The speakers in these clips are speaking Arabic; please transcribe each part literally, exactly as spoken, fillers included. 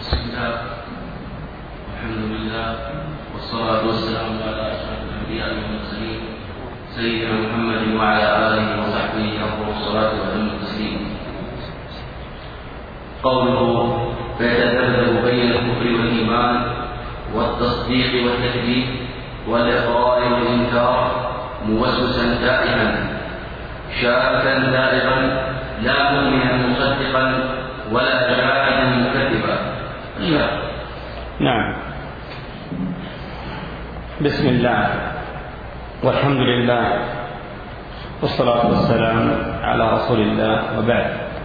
بسم الله والحمد لله والصلاة والسلام على أشرف الأنبياء والمرسلين سيدنا محمد وعلى آله وصحبه أفضل الصلاة وأتم التسليم. قوله فيتذبذب بين الكفر والإيمان والتصديق والتكذيب والإقرار والإنكار موسوسا تائها شاكا ذائبا لا مؤمنا مصدقا ولا جاحدا مكذبا. نعم. بسم الله والحمد لله والصلاة والسلام على رسول الله وبعد.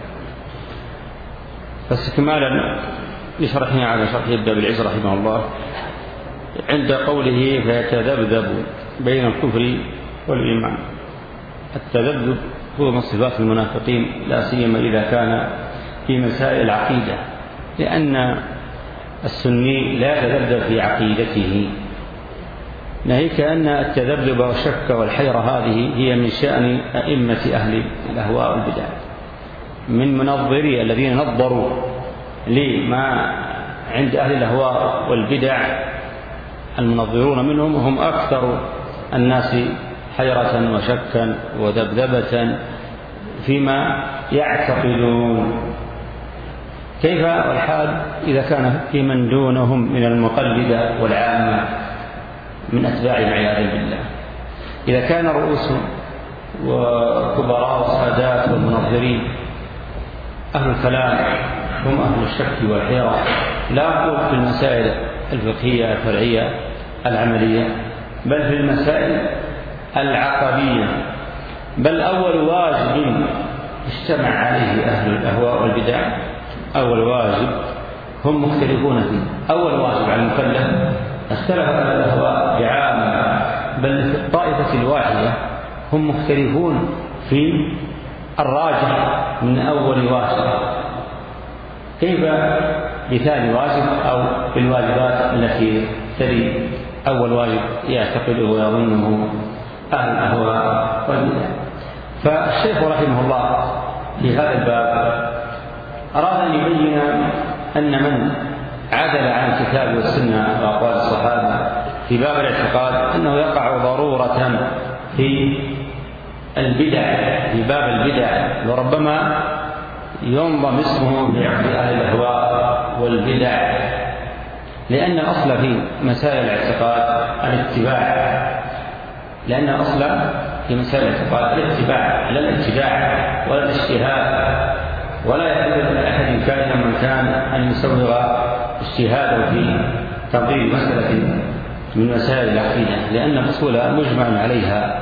فاستكمالا لشرحنا على شرح ابن بالعز رحمه الله عند قوله فيتذبذب بين الكفر والإيمان. التذبذب هو من صفات المنافقين لا سيما إذا كان في مسائل العقيدة، لأن السني لا يتذبذب في عقيدته، ناهيك أن التذبذب والشك والحيرة هذه هي من شأن أئمة أهل الأهواء والبدع، من منظري الذين نظروا لما عند أهل الأهواء والبدع. المنظرون منهم هم أكثر الناس حيرة وشكا وذبذبة فيما يعتقدون. كيف الحال إذا كان في من دونهم من المقلدة والعامة من أتباع العياذ بالله؟ إذا كان رؤوس وكبراء السادات والمنظرين أهل الكلام هم أهل الشك والحيرة، لا أقول في المسائل الفقهية الفرعية العملية، بل في المسائل العقدية. بل أول واجب اجتمع عليه أهل الأهواء والبدع، أول واجب هم مختلفون فيه. أول واجب على المكلف اختلف أهل الأهواء بعامة، بل في الطائفة الواحدة هم مختلفون في الراجح من أول واجب. كيف بثاني واجب أو بالواجبات التي تلي أول واجب يعتقده ويظنه أهل الأهواء والبدع؟ فالشيخ رحمه الله في هذا الباب أراد أن يبين أن من عدل عن الكتاب والسنة وأقوال الصحابة في باب الاعتقاد أنه يقع ضرورة في البدع، في باب البدع، وربما ينضم اسمه بعقد أهل الأهواء والبدع، لأن الأصل في مسائل الاعتقاد الاتباع، لأن الأصل في مسائل الاعتقاد الاتباع لا الابتداع ولا الاجتهاد، ولا يحل لأحد كائنا من كان أن يسوغ اجتهاده في تفضيل مسألة من مسائل العقيدة، لأن الأصول مجمع عليها.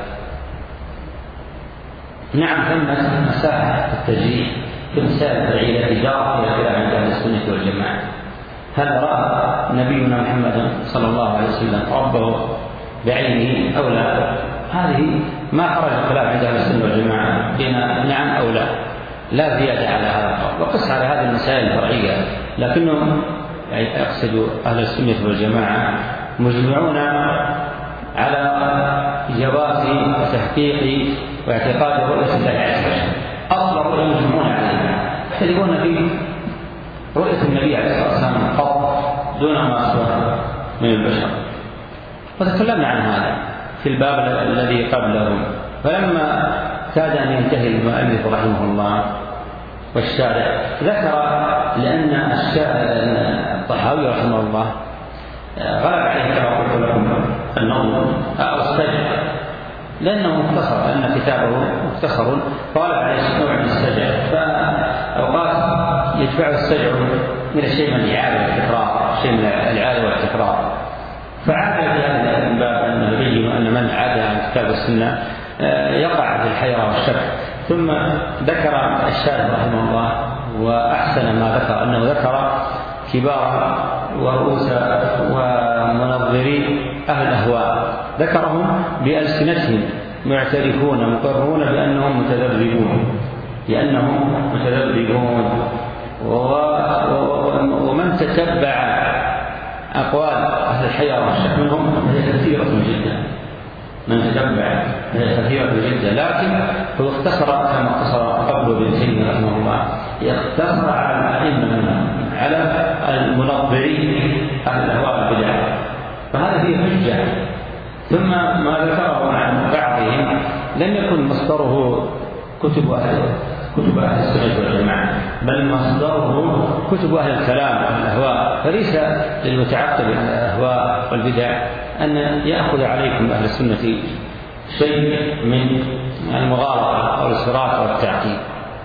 نعم، ثمة مساحة التجريح في المسائل الفرعية التي جرت فيها خلاف عند أهل السنة والجماعة. هل رأى نبينا محمد صلى الله عليه وسلم ربه بعينه أو لا؟ هذه ما خرج الخلاف عند أهل السنة والجماعة بين نعم أو لا، لا زيادة على هذا. وقس على هذه المسائل الفرعية، لكنهم يعني أقصد أهل السنة والجماعة مجمعون على جواز وتحقيق واعتقاد رؤية الله عز وجل. أصل الرؤية مجمعون عليها، يختلفون في رؤية النبي عليه الصلاة والسلام قط دون ما سواه من البشر، وتكلمنا عن هذا في الباب الذي قبله. فلما كاد أن ينتهي المؤلف رحمه الله والشارع ذكر، لأن الطحاوي رحمه الله غلب عليه كما قلت لكم النظم أو السجع، لأنه مختصر، لأن كتابه مختصر، طالب عليه نوع من السجع، فأوقات يدفع السجع من الشيء من الإعادة والتكرار، شيء من الإعادة والتكرار. فعاد في هذا الباب أنه يبين أن من عاد عن كتاب السنة يقع في الحيرة والشك. ثم ذكر الشارح رحمه الله وأحسن ما ذكر أنه ذكر كبار ورؤوس ومنظري أهل الأهواء، ذكرهم بألسنتهم معترفون مقررون بأنهم متذبذبون، لأنهم متذبذبون. ومن تتبع أقوال أهل الحيرة والشك منهم هي كثيرة جدا، من تتبع هي كثيرة جدا، لكن هو اختصر كما اختصر قبل ابن تيمية رحمه الله، يقتصر على الأئمة على المنظرين منظري أهل الأهواء والبدع، فهذا فيه حجة. ثم ما ذكره عن بعضهم لم يكن مصدره كتب أهل كتب أهل السنة والجماعة، بل مصدره كتب أهل الكلام والأهواء، فليس للمتعقب الأهواء والبدع أن يأخذ عليكم أهل السنة شيء من المغالطة أو الإسراف أو التعقيد.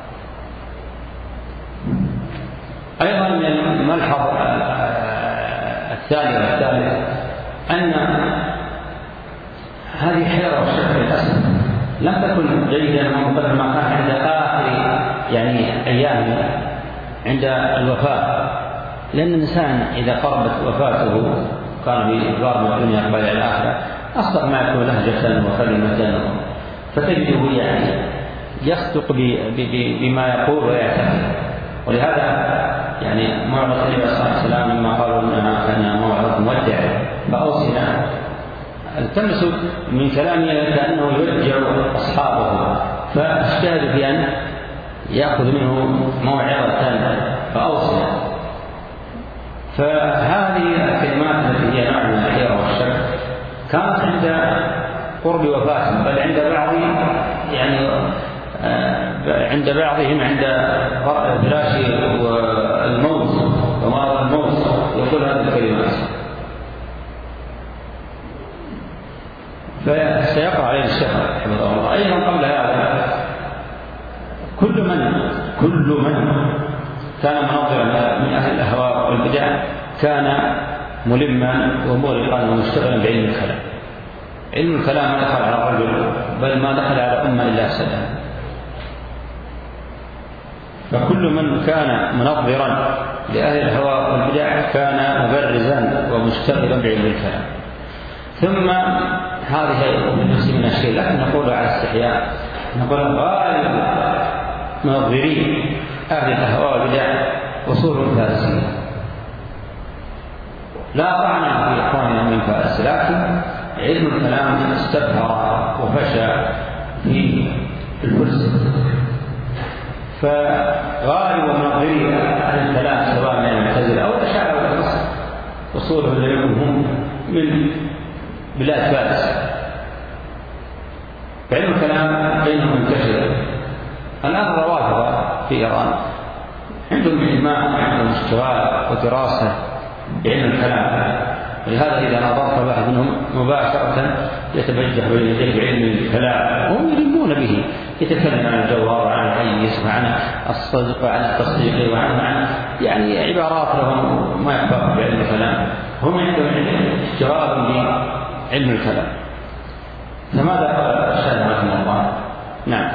أيضا من الملحظ الثاني والثالث أن هذه حيرة والشك للأسف لم تكن جيدة قدر ما كان عند آخر يعني أيام عند الوفاة، لأن الإنسان إذا قربت وفاته كان بإقبال من الدنيا قبل الآخرة أصدق ما يكون لهجة وكلمة، فتجده يعني يصدق بما يقول ويعتقد. ولهذا يعني موعظة النبي صلى الله عليه وسلم لما قالوا إنها كان موعظة مودع فأوصنا، التمس من كلامه كأنه يرجع أصحابه، فاجتهد في أن يأخذ منه موعظة فأوصنا. فهذه الكلمات التي هي نوع من الحيرة والشك كانت عند قرب وفاته، بل عند بعض يعني عند بعضهم عند فراش الموت ومرض الموت يقول هذه الكلمات. فسيقع عليه الشيخ رحمه الله. أيضا قبل هذا كل من كل من كان منظرا من أهل الأهواء والبدع كان ملما ومورقا ومشتغلا بعلم الكلام. علم الكلام ما دخل على الرجل بل ما دخل على أمة إلا سلام. فكل من كان منظرا لأهل الهواء والبدع كان مبرزا ومشتغلا بعلم الكلام. ثم هذه بالنفس من الشيء، لكن نقول على استحياء نقول غالب منظرين أهل الأهواء والبدع أصول فارسية، لا طعن في إخواننا من فارس، لكن علم الكلام استبهر وفشى في الفرس. فغالب منظري أهل الكلام سواء من المعتزلة أو الأشاعرة أو النصر أصولهم هم من بلاد فارس. علم الكلام بينهم منتشر. الآن الروافض في إيران عندهم إجماع، عندهم اشتغال ودراسة بعلم الكلام، ولهذا إذا نظرت واحد منهم مباشرة يتبجح بين يديه علم الكلام وهم يلمون به، يتكلم عن الجوهر وعن الحيز وعن الصدق وعن التصديق وعن عن يعني عبارات لهم ما يخفى بعلم الكلام، هم عندهم اشتغال بعلم الكلام. فماذا قال الشيخ رحمه الله؟ نعم.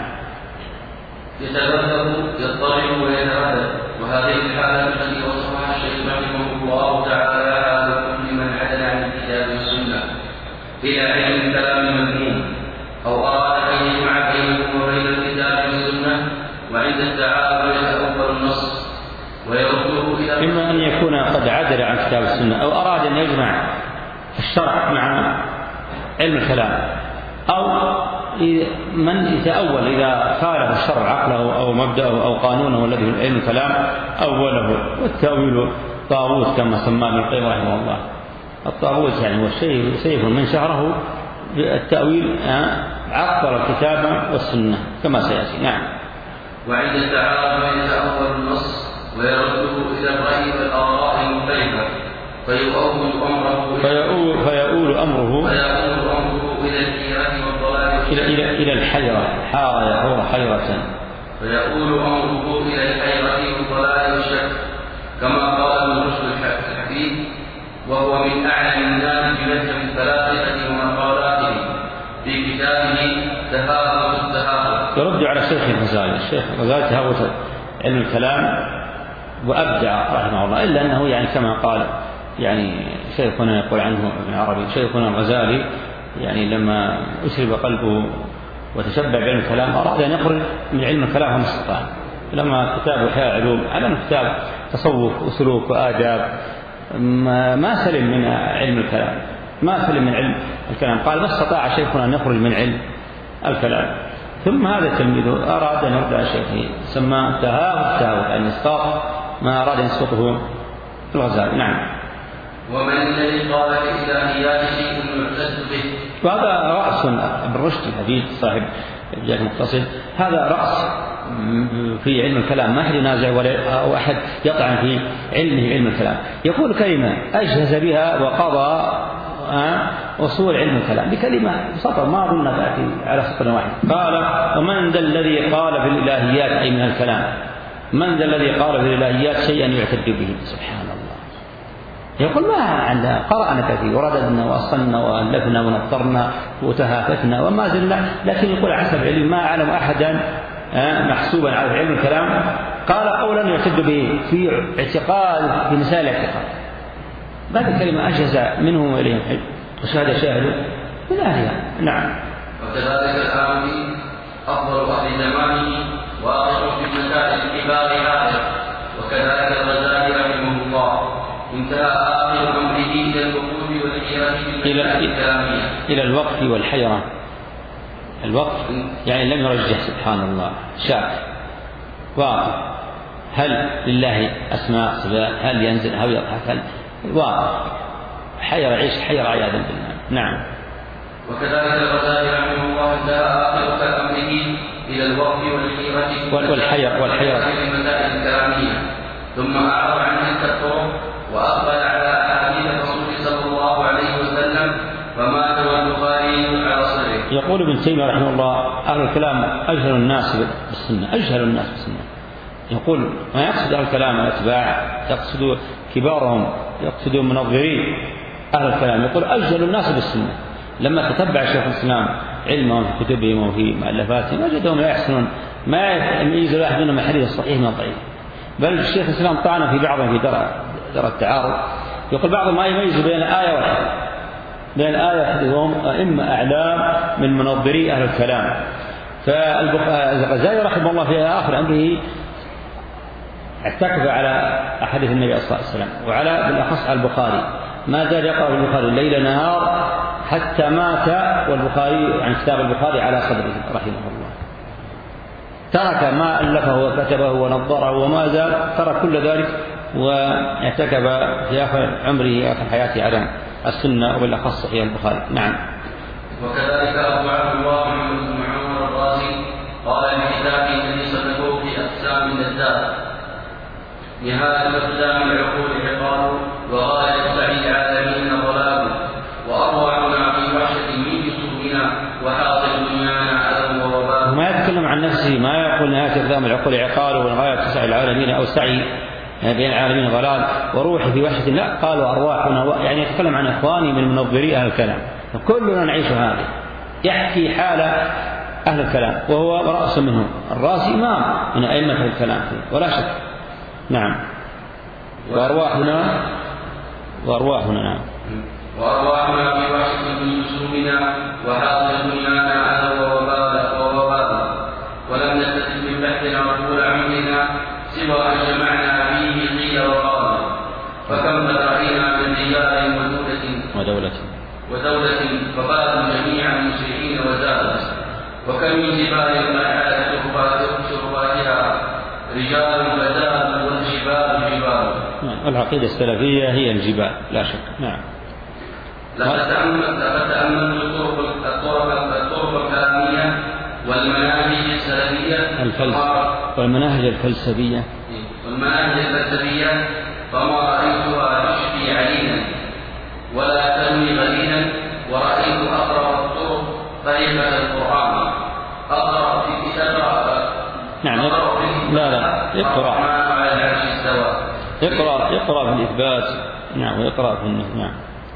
يتبدل يضطرب ويتردد، وهذه الحالة التي وصفها الشيخ رحمه الله تعالى على كل من عدل عن الكتاب والسنة إلى علم الكلام المذموم، أو أراد أن يجمع بينه وبين الكتاب والسنة، وعند التعارض يتأول النص ويرده إلى إما أن يكون قد عدل عن الكتاب والسنة أو أراد أن يجمع الشرع مع علم الكلام، أو من يتأول إذا خالف الشرع عقله أو مبدأه أو قانونه الذي في علم الكلام أوله. والتأويل طاغوت كما سماه ابن القيم رحمه الله. الطاغوت يعني هو الشيء سيف من شهره بالتأويل عقل الكتاب والسنة كما سيأتي. نعم. وعند التعارض يتأول النص ويرده إلى الرأي والآراء المختلفة فيؤول أمره فيؤول, فيؤول أمره فيؤول أمره إلى الحيرة والضلال إلى إلى إلى الحيرة حار يحور حيرة فيؤول أمره إلى الحيرة والضلال والشك، كما قال ابن رشد الحفيد وهو من أعلم الناس بمذهب الفلاسفة ومقالاته في كتابه تهاوت التهاوت. يرد على الشيخ الغزالي. الشيخ الغزالي تهاوت علم الكلام وأبدع رحمه الله، إلا أنه يعني كما قال يعني شيخنا يقول عنه ابن عربي شيخنا الغزالي يعني لما أشرب قلبه وتشبع بعلم الكلام أراد أن يخرج من علم الكلام ما استطاع. لما كتاب إحياء علوم على كتاب تصوف وسلوك وآداب ما سلم من علم الكلام، ما سلم من علم الكلام. قال ما استطاع شيخنا أن يخرج من علم الكلام. ثم هذا تلميذه أراد أن يرد على شيخه، سماه تهاوت تهاوت، أن يسقط ما أراد أن يسقطه الغزالي. نعم. ومن الذي قال في الإلهيات شيء يعتد به؟ وهذا رأس ابن رشد الحديث صاحب الجامع المتصل، هذا رأس في علم الكلام، ما أحد ينازع ولا أو أحد يطعن في علمه علم الكلام. يقول كلمة أجهز بها وقضى أصول علم الكلام بكلمة سطر، ما أظن تأتي على سطر واحد. قال: ومن ذا الذي قال في الإلهيات أي من الكلام، من ذا الذي قال في الإلهيات شيئا يعتد به؟ سبحان الله. يقول ما عندنا، قرأنا كثير ورددنا وأصلنا وألفنا ونطرنا وتهافتنا وما زلنا، لكن يقول حسب علم ما أعلم أحدا محسوبا على علم الكلام قال قولا يعتد به في اعتقاد في مسائل الاعتقاد. هذه الكلمة أجهز منه وإليهم حج، وشهد شاهد من أهلها. نعم. وكذلك الآمدي أفضل أهل زمانه وأشرف في مسائل الكبار هذا، وكذلك الغزالي رحمه الله انتهى آخر أمره إلى الوقوف والحيرة في الكلامية، إلى الوقف والحيرة. الوقف يعني لم يرجح، سبحان الله، شاك واقف، هل لله أسماء صفات، هل ينزل هل يضحك، هل واقف حيرة، عيش حيرة عياذا بالله. نعم. وكذلك الغزالي رحمه الله انتهى آخر أمره إلى الوقف والحيرة والحيرة والحيرة في المسائل الكلامية، ثم أعرض عن تلك الطرق وأقبل على أحاديث الرسول صلى الله عليه وسلم، فمات والبخاري على صدره. يقول ابن تيمية رحمه الله: أهل الكلام أجهل الناس بالسنة، أجهل الناس بالسنة. يقول ما يقصد أهل الكلام الأتباع، يقصد كبارهم، يقصد منظرين أهل الكلام. يقول أجهل الناس بالسنة. لما تتبع شيخ الإسلام علمهم في كتبهم وفي مؤلفاتهم وجدهم لا يحسنون، ما يميز الواحد منهم الحديث الصحيح من الضعيف، بل الشيخ الإسلام طعن في بعضهم في درى درى التعارض. يقول بعضهم ما يميز بين الآية والحديث، بين الآية والحديث، وهم أئمة أعلام من منظري أهل الكلام. فالغزالي رحمه الله في آخر أمره اعتكف على أحاديث النبي صلى الله عليه وسلم، وعلى بالأخص على البخاري، ما زال يقرأ البخاري ليل نهار حتى مات والبخاري عن كتاب البخاري على صدره رحمه الله. ترك ما ألفه وكتبه ونظره وما زال ترك كل ذلك، واعتكف في آخر عمره آخر حياته على السنة وبالأخص صحيح البخاري. نعم. وكذلك أبو عبد الله محمد بن عمر الرازي قال في كتابه الذي صنفه في أقسام النزاهة: نهاية أقسام العقول عقاب، وغاية سعي العالمين ضلال، وأرواحنا في وحشة من جسومنا، وحاصل دنيانا ألم ووبال. ما يتكلم عن نفسه، ما يقول نهاية أقسام العقول عقال وغاية سعي العالمين أو سعي بين العالمين ضلال وروحي في وحشة، لا، قال وأرواحنا، يعني يتكلم عن إخواني من منظري أهل الكلام، فكلنا نعيش هذه. يحكي حال أهل الكلام وهو رأس منهم، الرأس إمام من أئمة الكلام فيه ولا شك. نعم. وأرواحنا وأرواحنا نعم وأرواحنا في وحشة من جسومنا، وحاصل دنيانا ألم ووبال، ولم نستفد من بحثنا وطول عمرنا سوى أن جمعنا فيه قيل وقال، فكم قد رأينا من رجال ودولة ودولة ودولة فقالوا جميعا مسرعين وزادوا، وكم من جبال قد عادت شرفاتها رجال فزادوا والجبال جبال. العقيدة السلفية هي الجبال لا شك. نعم. لقد تأملت الطرق الطرق الكلامية والمناهج السلفية الفلسفة والمناهج الفلسفية والمناهج الفلسفية فما رأيتها تشفي عليلا ولا تنوي غليلا، ورأيت أقرب الطرق طريقة القرآن. أقرأ في كتاب نعم. لا لا اقرأ اقرأ اقرأ في الإثبات. نعم. ويقرأ في النفي. نعم.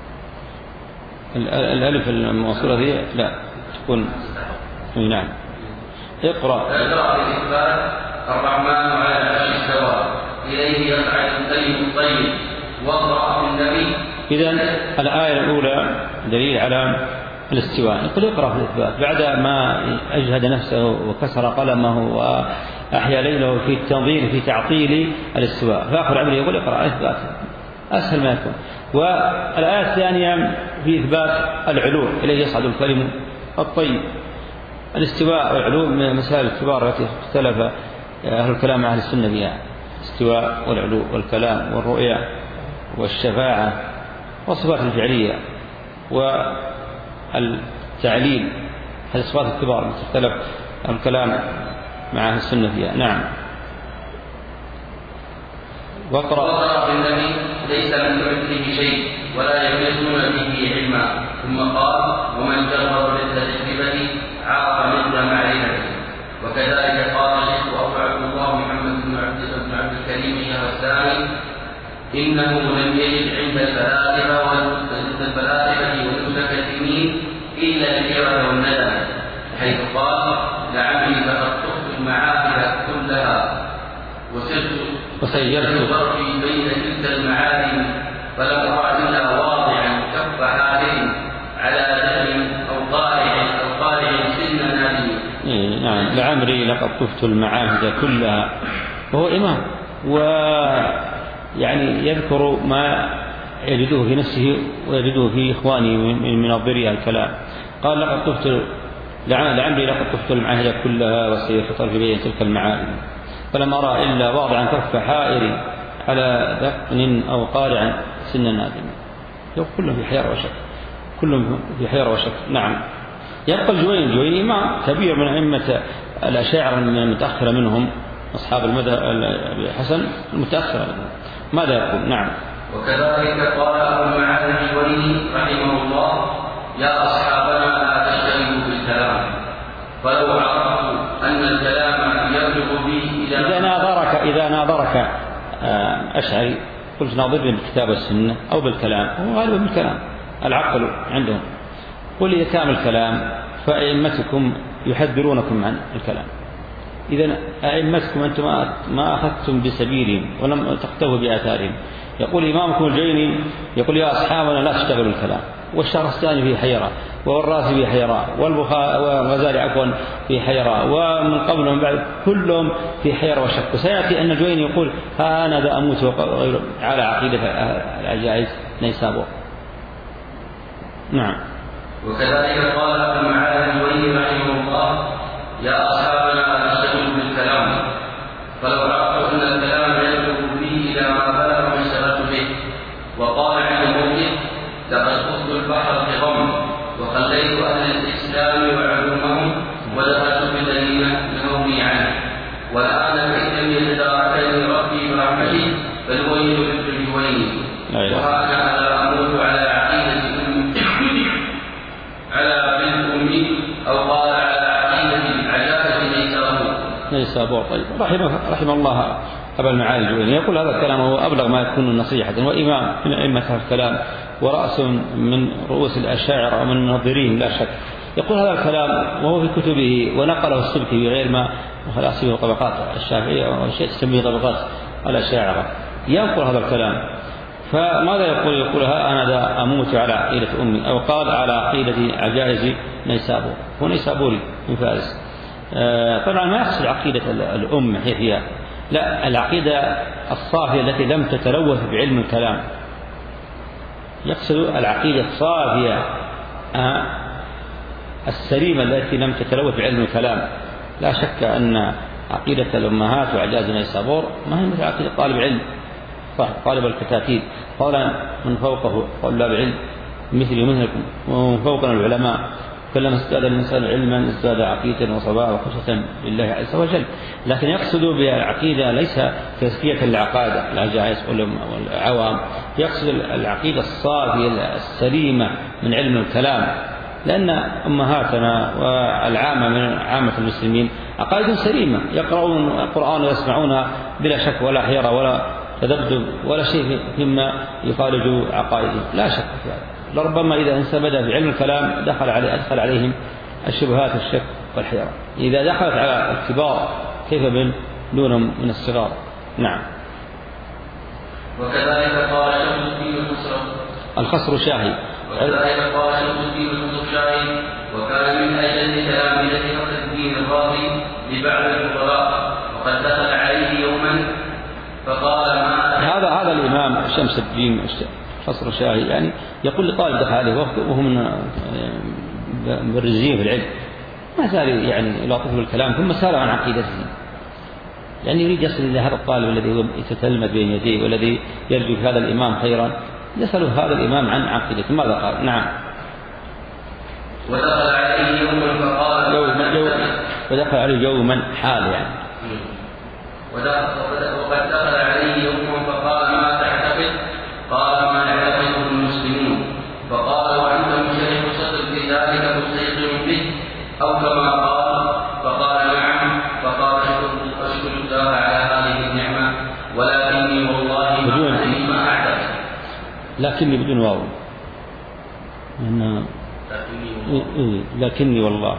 الألف الموصولة ذي لا تكون. نعم. اقرأ اقرأ في الإثبات: الرحمن على العرش استوى، إليه يصعد الكلم الطيب، واقرأ في النبي. إذن الآية الأولى دليل على الاستواء. يقول اقرأ في الإثبات بعد ما أجهد نفسه وكسر قلمه وأحيا ليله في التنظير في تعطيل الاستواء، فآخر عمره يقول اقرأ إثبات، أسهل ما يكون. والآية الثانية في إثبات العلو، إليه يصعد الكلم الطيب. الاستواء والعلو من المسائل الكبار التي اختلف أهل الكلام مع أهل السنة بها: الاستواء والعلو والكلام والرؤيا والشفاعة والصفات الفعلية والتعليل، هذه الصفات الكبار التي اختلف الكلام مع أهل السنة فيها. نعم. وقرأ بالنبي ليس من كمثله شيء ولا يملكون به علما، ثم قال ومن جرب بالتجربة عرف مثل معرفته. وكذلك قال الشيخ أبو عبد الله محمد بن عبد الكريم الشهرستاني إنه لم يجد عند الفلاسفة والمتكلمين إلا الحيرة والندم، حيث قال لعمري فقد تخفي المعارف كلها وسرت وسيرت ضربي بين تلك المعالم فلم أرى إلا واضعا كف حاكم على دم أو قارع أو قارع سن نادم. نعم. لعمري لقد طفت المعاهد كلها، وهو إمام ويعني يذكر ما يجده في نفسه ويجده في إخوانه من الضرية الكلام. قال لقد طفت لعمري لقد طفت المعاهد كلها وسيرت طرفي بين تلك المعالم فلم أرى إلا واضعا كف حائر على دفن أو قارعا سن نادم. كلهم في حيرة وشك، كلهم في حيرة وشك. نعم. يبقى الجويني الجويني إمام كبير من أئمة الأشاعرة من المتأخرة منهم، أصحاب المذهب الحسن المتأخرة. ماذا يقول؟ نعم. وكذلك قال أبو المعالي الجويني رحمه الله يا أصحابنا لا تشتغلوا بالكلام، فلو عرفتوا أن الكلام يبلغ به إذا ناظرك إذا ناظرك أشعري قلت ناظرني بالكتاب والسنة أو بالكلام، هو غالبا بالكلام العقل عندهم. قل إذا كان الكلام فأئمتكم يحذرونكم عن الكلام. إذا أئمتكم أنتم ما أخذتم بسبيلهم ولم تقتفوا بآثارهم. يقول إمامكم الجويني يقول يا أصحابنا لا تشتغلوا الكلام، والشهرستاني في حيرة، والرازي في حيرة، والغزالي عفوا في حيرة، ومن قبلهم بعد كلهم في حيرة وشك. وسيأتي أن الجويني يقول ها أنا ذا أموت وغيره على عقيدة العجائز نيسابور. نعم. وكذلك قال ابن معاذ الجويني رحمه الله يا أصحابنا لا تشتغلوا بالكلام، فلو عرفتوا أن الكلام يبلغ به إلى ما بلغ ما اشتغلت به. وقال عند موته لقد خضت البحر بغم وخليت أهل الإسلام وعلومهم ودخلت في الذين نهوني عنه، والآن فإن لم يتداركني ربي برحمته فالويل مثل الجويني. وهذا لا أموت على عقيدة أمي على بنت أمي أو قال على عقيدة عجائز نيسابور. نيسابور. طيب رحمه رحم الله أبا المعالي الجويني. يقول هذا الكلام هو أبلغ ما يكون نصيحة، وإمام من أئمة الكلام ورأس من رؤوس الأشاعرة ومن منظرين لا شك. يقول هذا الكلام وهو في كتبه ونقله السبكي بغير ما خلاص في طبقات الشافعية وشيء تسميه طبقات الأشاعرة. ينقل هذا الكلام فماذا يقول؟ يقول ها أنا ذا أموت على عقيدة أمي، أو قال على عقيدة عجائز نيسابور. هو نيسابوري من فارس. آه طبعا ما يقصد عقيدة الأم هي، لا، العقيدة الصافية التي لم تتلوث بعلم الكلام. يقصد العقيدة الصافية آه السليمة التي لم تتلوث بعلم الكلام. لا شك أن عقيدة الأمهات وعجائز نيسابور ما هي مثل عقيدة طالب علم، طالب الكتاتيب. قال من فوقه طلاب علم مثلي مثلكم ومن فوقنا العلماء، كلما ازداد الإنسان علما ازداد عقيدة وصباء وخشية لله عز وجل. لكن يقصد بالعقيدة ليس تزكية العقائد العجائز والعوام، يقصد العقيدة الصافية السليمة من علم الكلام، لأن أمهاتنا والعامة من عامة المسلمين عقائد سليمة، يقرؤون القرآن ويسمعونها بلا شك ولا حيرة ولا تذبذب ولا شيء مما يخالج عقائدهم، لا شك في هذا. لربما إذا إنسان بدأ بعلم الكلام دخل عليه أدخل عليهم الشبهات والشك والحيرة. إذا دخلت على الكبار كيف بن دونهم من الصغار؟ نعم. وكذلك قال شمس الدين الخسر الخسر شاهي. وكذلك قال شمس الدين الخسر شاهي وكان من أجل تلامذة فخر الدين الرازي لبعض الفقراء، وقد دخل عليه يوما فقال ما هذا هذا الإمام شمس الدين خسر شاهي، يعني يقول لطالب دخل عليه وهو من مبرزين في العلم، ما زال يعني يلاطف بالكلام ثم سأل عن عقيدته. يعني يريد يصل إلى هذا الطالب الذي يتتلمذ بين يديه والذي يرجو في هذا الإمام خيرا، يسأله هذا الإمام عن عقيدته. ماذا قال؟ نعم. ودخل عليه يوما فقال يوما يوما ودخل عليه يوما حال يعني وقد دخل عليه يوما فقال ما تعتقد؟ قال ما يعتقده المسلمون. فقال وأنت منشرح صدر في ذلك مستيقن به أو كما قال؟ فقال نعم. فقال أشكر الله على هذه النعمة ولكني والله ما أدري ما أعتقد. لكني بدون واو لكني والله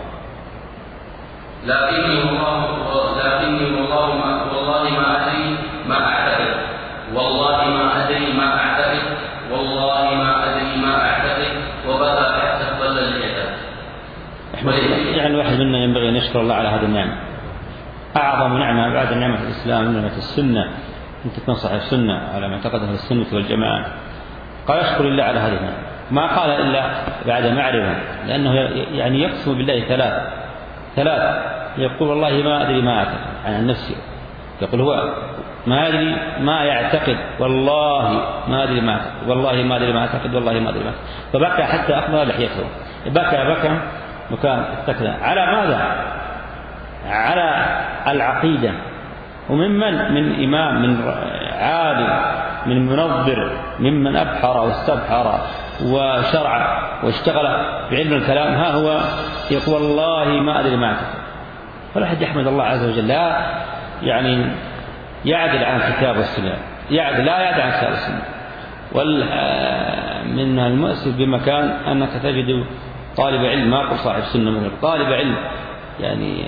لكني والله لكني والله ما والله ما أدري ما أعتقد والله ما أدري ما أعتقد والله ما أدري ما أعتقد وبدا حتى اختل اليدات. يعني الواحد منا ينبغي أن يشكر الله على هذه النعمة، أعظم نعمة بعد نعمة الإسلام نعمة السنة، أنت تنصح السنة على ما اعتقده السنة والجماعة. قال أشكر الله على هذه النعمة، ما قال إلا بعد معرفة، لأنه يعني يقسم بالله ثلاث ثلاث يقول والله ما أدري ما أعتقد عن نفسي، يقول هو ما أدري ما يعتقد والله ما أدري ما أعتقد والله ما أدري ما أعتقد والله ما أدري ما أعتقد. فبكى حتى أخذ لحيته، بكى بكى مكان اتكل على ماذا؟ على العقيدة. وممن من إمام من عالم من منظر ممن أبحر واستبحر وشرع واشتغل بعلم الكلام، ها هو يقول والله ما أدري ما أعتقد. فالواحد يحمد الله عز وجل، لا يعني يعدل عن الكتاب والسنة، يعدل لا يعدل عن الكتاب والسنة. ومن المؤسف بمكان أنك تجد طالب علم، ما أقول صاحب سنة مثلا، طالب علم يعني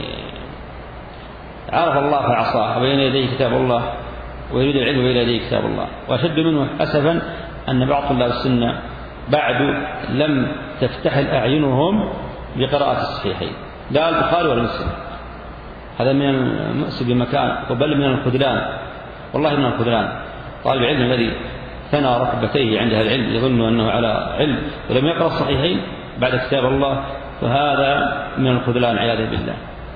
عرف الله فعصاه وبين يديه كتاب الله ويريد العلم بين يديه كتاب الله. وأشد منه أسفا أن بعض طلاب السنة بعد لم تفتح أعينهم بقراءة الصحيحين، لا البخاري ولا مسلم. هذا من المؤسف بمكان، وبل من الخذلان، والله من الخذلان. طالب العلم الذي ثنى ركبتيه عند العلم يظن أنه على علم ولم يقرأ الصحيحين بعد كتاب الله، فهذا من الخذلان عياذا بالله.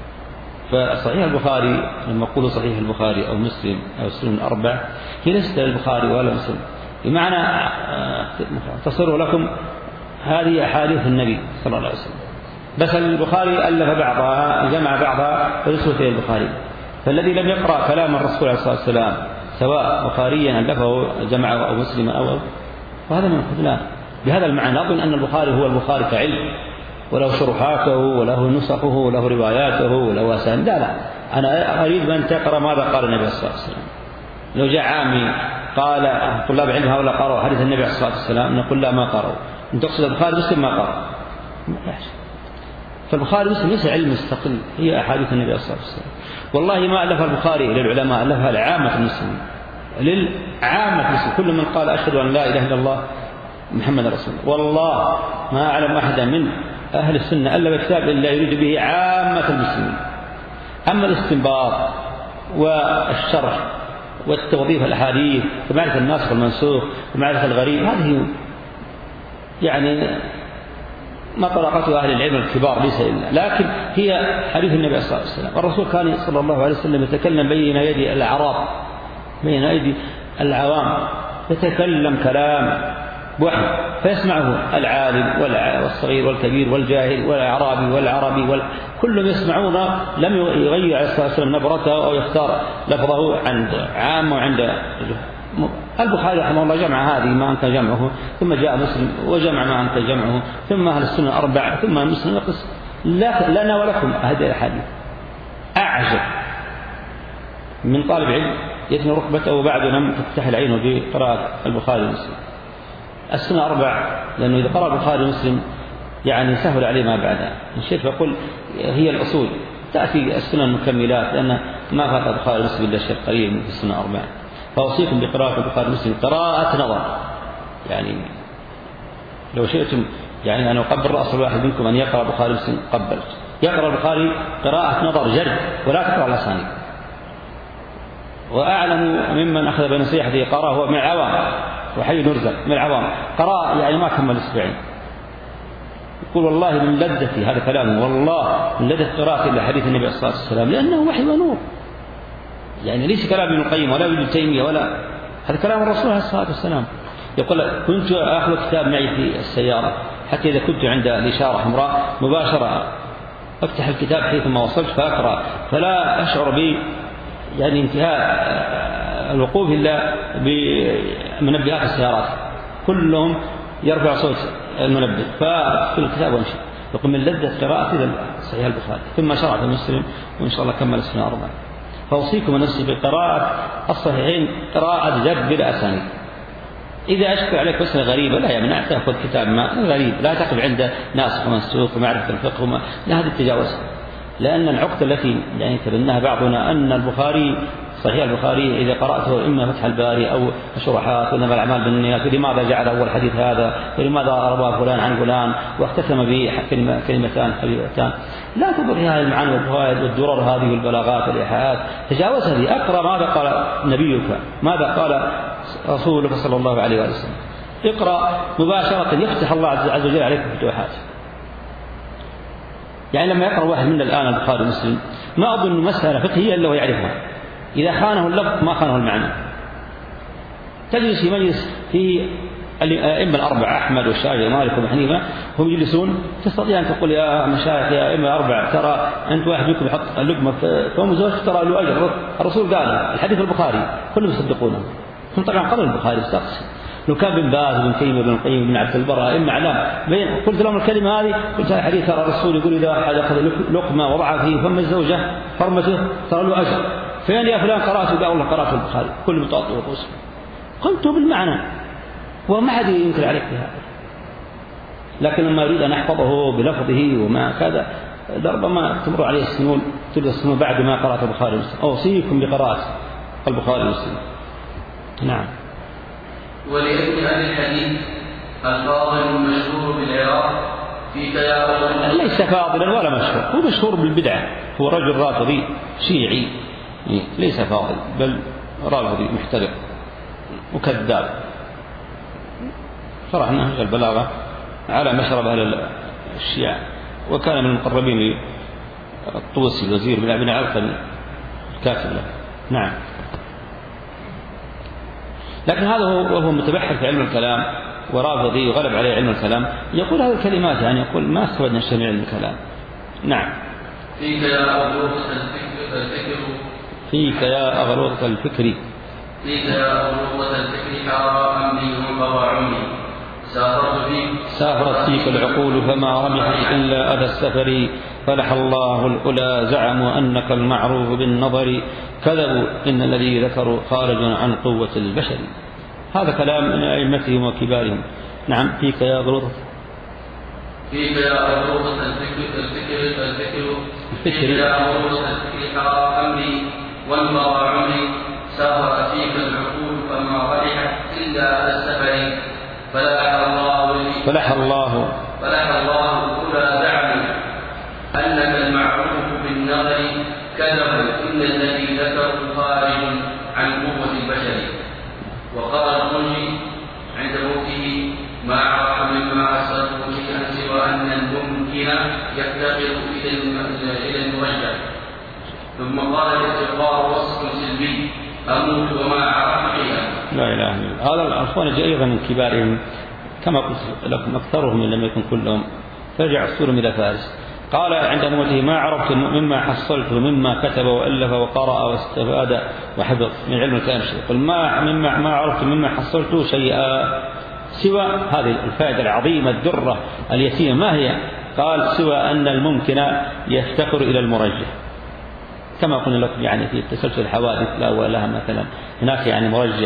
فصحيح البخاري لما أقول صحيح البخاري أو مسلم أو السنن الأربع هي ليست البخاري ولا مسلم، بمعنى تصر لكم هذه أحاديث النبي صلى الله عليه وسلم، بس البخاري ألف بعضها جمع بعضها ونسبة إلى البخاري. فالذي لم يقرأ كلام الرسول عليه الصلاة والسلام سواء بخاريا ألفه جمعه أو مسلما أو فهذا من الخذلان. بهذا المعنى أظن أن البخاري هو البخاري كعلم وله شروحاته وله نسخه وله رواياته وله أسانيد، لا لا أنا أريد من تقرأ ماذا قال النبي صلى الله عليه وسلم. لو جاء عامي قال طلاب علم هؤلاء قرأوا حديث النبي عليه الصلاة والسلام نقول لا ما قرأوا، أن تقصد البخاري مسلم ما قرأ. فالبخاري مسلم ليس علم مستقل، هي أحاديث النبي عليه الصلاة والسلام. والله ما ألف البخاري للعلماء، ألفها لعامة المسلمين، للعامة المسلمين. كل من قال أشهد أن لا إله إلا الله محمد رسول الله، والله ما أعلم أحدا من أهل السنة ألف كتاب إلا يريد به عامة المسلمين. أما الاستنباط والشرح والتوظيف الأحاديث ومعرفة الناسخ والمنسوخ ومعرفة الغريب، هذه يعني ما طرقته أهل العلم الكبار ليس إلا، لكن هي حديث النبي صلى الله عليه وسلم. الرسول كان صلى الله عليه وسلم يتكلم بين يدي الأعراب بين أيدي العوام، يتكلم كلام بوحي فيسمعه العالم والصغير والكبير والجاهل والأعرابي والعربي وال... كلهم يسمعون. لم يغير عليه الصلاة والسلام نبرته أو يختار لفظه عند عام وعند البخاري رحمه الله جمع هذه ما أنت جمعه، ثم جاء مسلم وجمع ما أنت جمعه، ثم أهل السنة الأربعة، ثم مسلم يقص لا لنا ولكم هذه الأحاديث. أعجب من طالب علم يثني ركبته وبعد لم تفتح العين بقراءة البخاري ومسلم. السنة أربع، لأنه إذا قرأ البخاري ومسلم يعني سهل عليه ما بعدها. الشيخ يقول هي الأصول، تأتي السنة المكملات، لأن ما فات البخاري ومسلم إلا شيء قليل من السنة أربع. فأوصيكم بقراءة البخاري ومسلم قراءة نظر، يعني لو شئتم يعني أن أقبل رأس الواحد منكم أن يقرأ البخاري ومسلم قبل يقرأ البخاري قراءة نظر جرد ولا تقرأ الأسانيد. وأعلم ممن أخذ بنصيحته قرأ هو من العوام وحي نرزق من العوام، قراء يعني ما كمل أسبوعين، يقول والله من لذتي هذا كلامه، والله من لذة قراءة إلى حديث النبي صلى الله عليه وسلم، لأنه وحي ونور. يعني ليس كلام ابن القيم ولا ابن تيمية ولا، هذا كلام الرسول عليه الصلاة والسلام. يقول كنت آخذ كتاب معي في السيارة حتى إذا كنت عند الإشارة حمراء مباشرة أفتح الكتاب حيثما وصلت فأقرأ، فلا أشعر ب يعني انتهاء الوقوف إلا بمنبهات السيارات كلهم يرفع صوت المنبه، فأقفل الكتاب وأمشي. يقول من لذة قراءة إلى صحيح البخاري، ثم شرع في مسلم، وإن شاء الله كمل السنة أربعة. فأوصيكم نفسي بقراءة الصحيحين قراءة جد بلا أسانيد. إذا أشكل عليك مسألة غريبة لا يمنع تأخذ كتاب ما غريب، لا تقف عند ناسخ ومنسوخ ومعرفة الفقه وما لا، هذه التجاوز. لأن العقدة التي يعني تبناها بعضنا أن البخاري صحيح البخاري إذا قرأته إما فتح الباري أو الشروحات وإنما الأعمال بالنيات، ولماذا جعل أول حديث هذا ولماذا رواه فلان عن فلان واختتم بكلمتان حبيبتان، لا تضر هذه المعاني والفوائد والدرر هذه والبلاغات والإيحاءات، تجاوز هذه. أقرأ ماذا قال نبيك، ماذا قال رسولك صلى الله عليه وسلم، اقرأ مباشرة يفتح الله عز وجل عليك فتوحات. يعني لما يقرأ واحد منا الآن البخاري ومسلم ما أظن مسألة فقهية إلا ويعرفها، إذا خانه اللفظ ما خانه المعنى. تجلس في مجلس في الأئمة الأربعة أحمد والشافعي ومالك وأبو حنيفة هم يجلسون، تستطيع أن تقول يا مشايخ يا أئمة الأربعة ترى أنت واحد منكم يحط اللقمة في فم زوجته ترى له أجر، الرسول قال الحديث البخاري كلهم يصدقونه. هم طبعا قبل البخاري استقص، لو كان بن باز بن تيمية بن القيم بن عبد البر أئمة أعلام بين قلت لهم الكلمة هذه، قلت هذا حديث ترى الرسول يقول إذا أحد أخذ لقمة وضعها في فم الزوجة حرمته ترى له أجر، فين يا فلان قرأته؟ قال والله قرأت البخاري، كل متواطئ وقوس. قلت بالمعنى وما حد ينكر عليك بهذا، لكن لما يريد أن أحفظه بلفظه وما كذا لربما تمر عليه السنون تلك السنون بعد ما قرأت البخاري ومسلم. أوصيكم بقراءة البخاري ومسلم. نعم. ولابن أبي الحديث الفاضل المشهور بالعراق في كلام ليس فاضلا ولا مشهور، هو مشهور بالبدعة، هو رجل رافضي شيعي ليس فاضل بل رافضي محترق وكذاب. شرحنا نهج البلاغة على مشرب أهل الشيعة، وكان من المقربين للطوسي الوزير بن أبي علقمي الكاتب له. نعم. لكن هذا هو وهو متبحر في علم الكلام ورافضي وغلب عليه علم الكلام، يقول هذه الكلمات يعني يقول ما استفدنا شيء من علم الكلام. نعم. فيك يا أغلوطة الفكر فيك يا أغلوطة الفكر فيك يا أغلوطة الفكر حرى أمري وانقضى عمري سافرت فيك سافرت فيك العقول فما رمحت إلا أذى السفر فلح الله الأولى زعموا أنك المعروف بالنظر كذبوا إن الذي ذكروا خارج عن قوة البشر. هذا كلام من أئمتهم وكبارهم. نعم. فيك يا أغلوطة فيك يا أغلوطة الفكر الفكر الفكر فيك يا أغلوطة الفكر حرى أمري وانقضى عمري سافرت فيك العقول فما رمحت إلا أذى السفر فلح الله فلح الله فلح الله الأولى زعموا أنك المعروف بالنظر كذبوا إن الذي ذكروا خارج عن قوة البشر. وقال الخلجي عند موته ما عرف مما أسرته شيئا سوى أن الممكن يفتقر إلى المرجح. ثم قال الافتقار وصف سلبي أموت وما عرف شيئا. لا إله إلا الله. هذا الأخوان أيضا من كبارهم كما قلت لكم أكثرهم إن لم يكن كلهم، فرجع السورم إلى فارس. قال عند موته ما عرفت مما حصلته مما كتب وألف وقرأ واستفاد وحفظ من علم الكلام شيء. قل ما مما ما عرفت مما حصلته شيئا سوى هذه الفائدة العظيمة الدرة اليتيمة. ما هي؟ قال سوى أن الممكن يفتقر إلى المرجح، كما قلنا لكم يعني في تسلسل الحوادث لا ولها مثلا هناك يعني مرجح،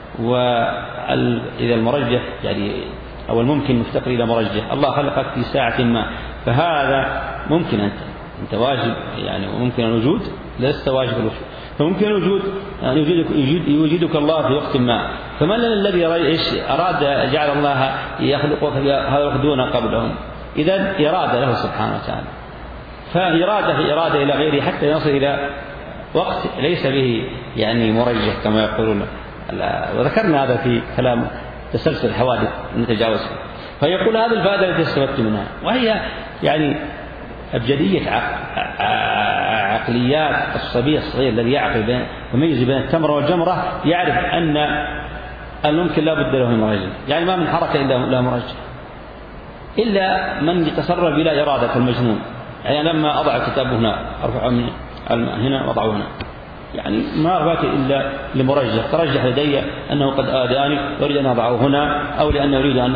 وإذا المرجح يعني أو الممكن مفتقر إلى مرجح. الله خلقك في ساعة ما، فهذا ممكن أنت أنت واجب يعني وممكن الوجود لست واجب الوجود، فممكن الوجود يعني يوجدك, يوجدك الله في وقت ما. فمن الذي أراد جعل الله يخلق هذا دون قبلهم؟ إذا إرادة له سبحانه وتعالى، فإرادة في إرادة إلى غيره حتى يصل إلى وقت ليس به يعني مرجح كما يقولون. وذكرنا هذا في كلام تسلسل الحوادث نتجاوز. فيقول هذه الفائدة التي استفدت منها، وهي يعني أبجدية العقليات الصبي الصغير الذي يعقل ويميز بين التمرة والجمرة يعرف أن الممكن لا بد له من مرجح، يعني ما من حركة إلا لا مرجح، إلا من يتصرف بلا إرادة المجنون. يعني لما أضع الكتاب هنا أرفعه من هنا وأضعه هنا، يعني ما أرفعته إلا لمرجح، ترجح لدي أنه قد آذاني أريد أن أضعه هنا، أو لأنه أريد أن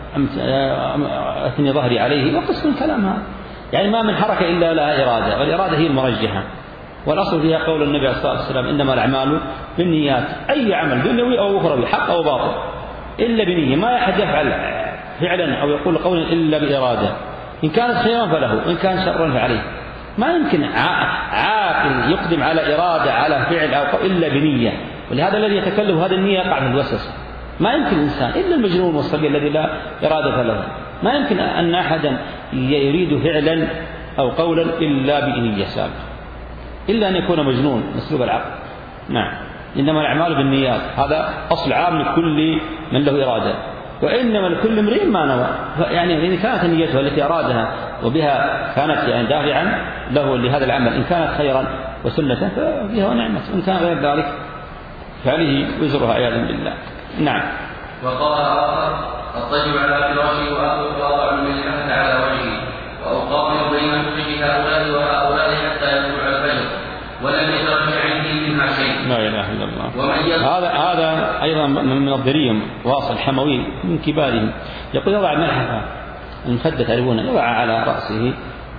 أثني ظهري عليه، وقسم الكلام هذا. يعني ما من حركة إلا لها إرادة، والإرادة هي المرجحة. والأصل فيها قول النبي عليه الصلاة والسلام إنما الأعمال بالنيات، أي عمل دنيوي أو أخروي حق أو باطل إلا بنية، ما أحد يفعل فعلا أو يقول قولا إلا بإرادة، إن كانت خيرا فله وإن كان شرا فعليه. ما يمكن عاقل يقدم على إرادة على فعل أو قول إلا بنية، ولهذا الذي يتكلم هذه النية يقع في الوسوسة. ما يمكن إنسان إلا المجنون والصبي الذي لا إرادة له، ما يمكن أن أحدا يريد فعلا أو قولا إلا بنية سابقة، إلا أن يكون مجنون مسلوب العقل. نعم، إنما الأعمال بالنيات، هذا أصل عام لكل من له إرادة، وإنما لكل امرئ ما نوى. يعني إن كانت نيته التي أرادها وبها كانت يعني دافعا له لهذا العمل، إن كانت خيرا وسنة ففيها ونعمة، وإن كان غير ذلك فعليه وزرها عياذا بالله. نعم. وقال آخر: أضطجع على فراشي وأخذ وأضع الملحة على وجهي وأقارن بين وجه هؤلاء وهؤلاء حتى يطلع الفجر ولم يترجع عندي منها شيء. لا إله إلا الله. هذا هذا أيضا من الضريم واصل حموي من كبارهم، يقول يضع الملحفة المخدة تعرفون، يضع على رأسه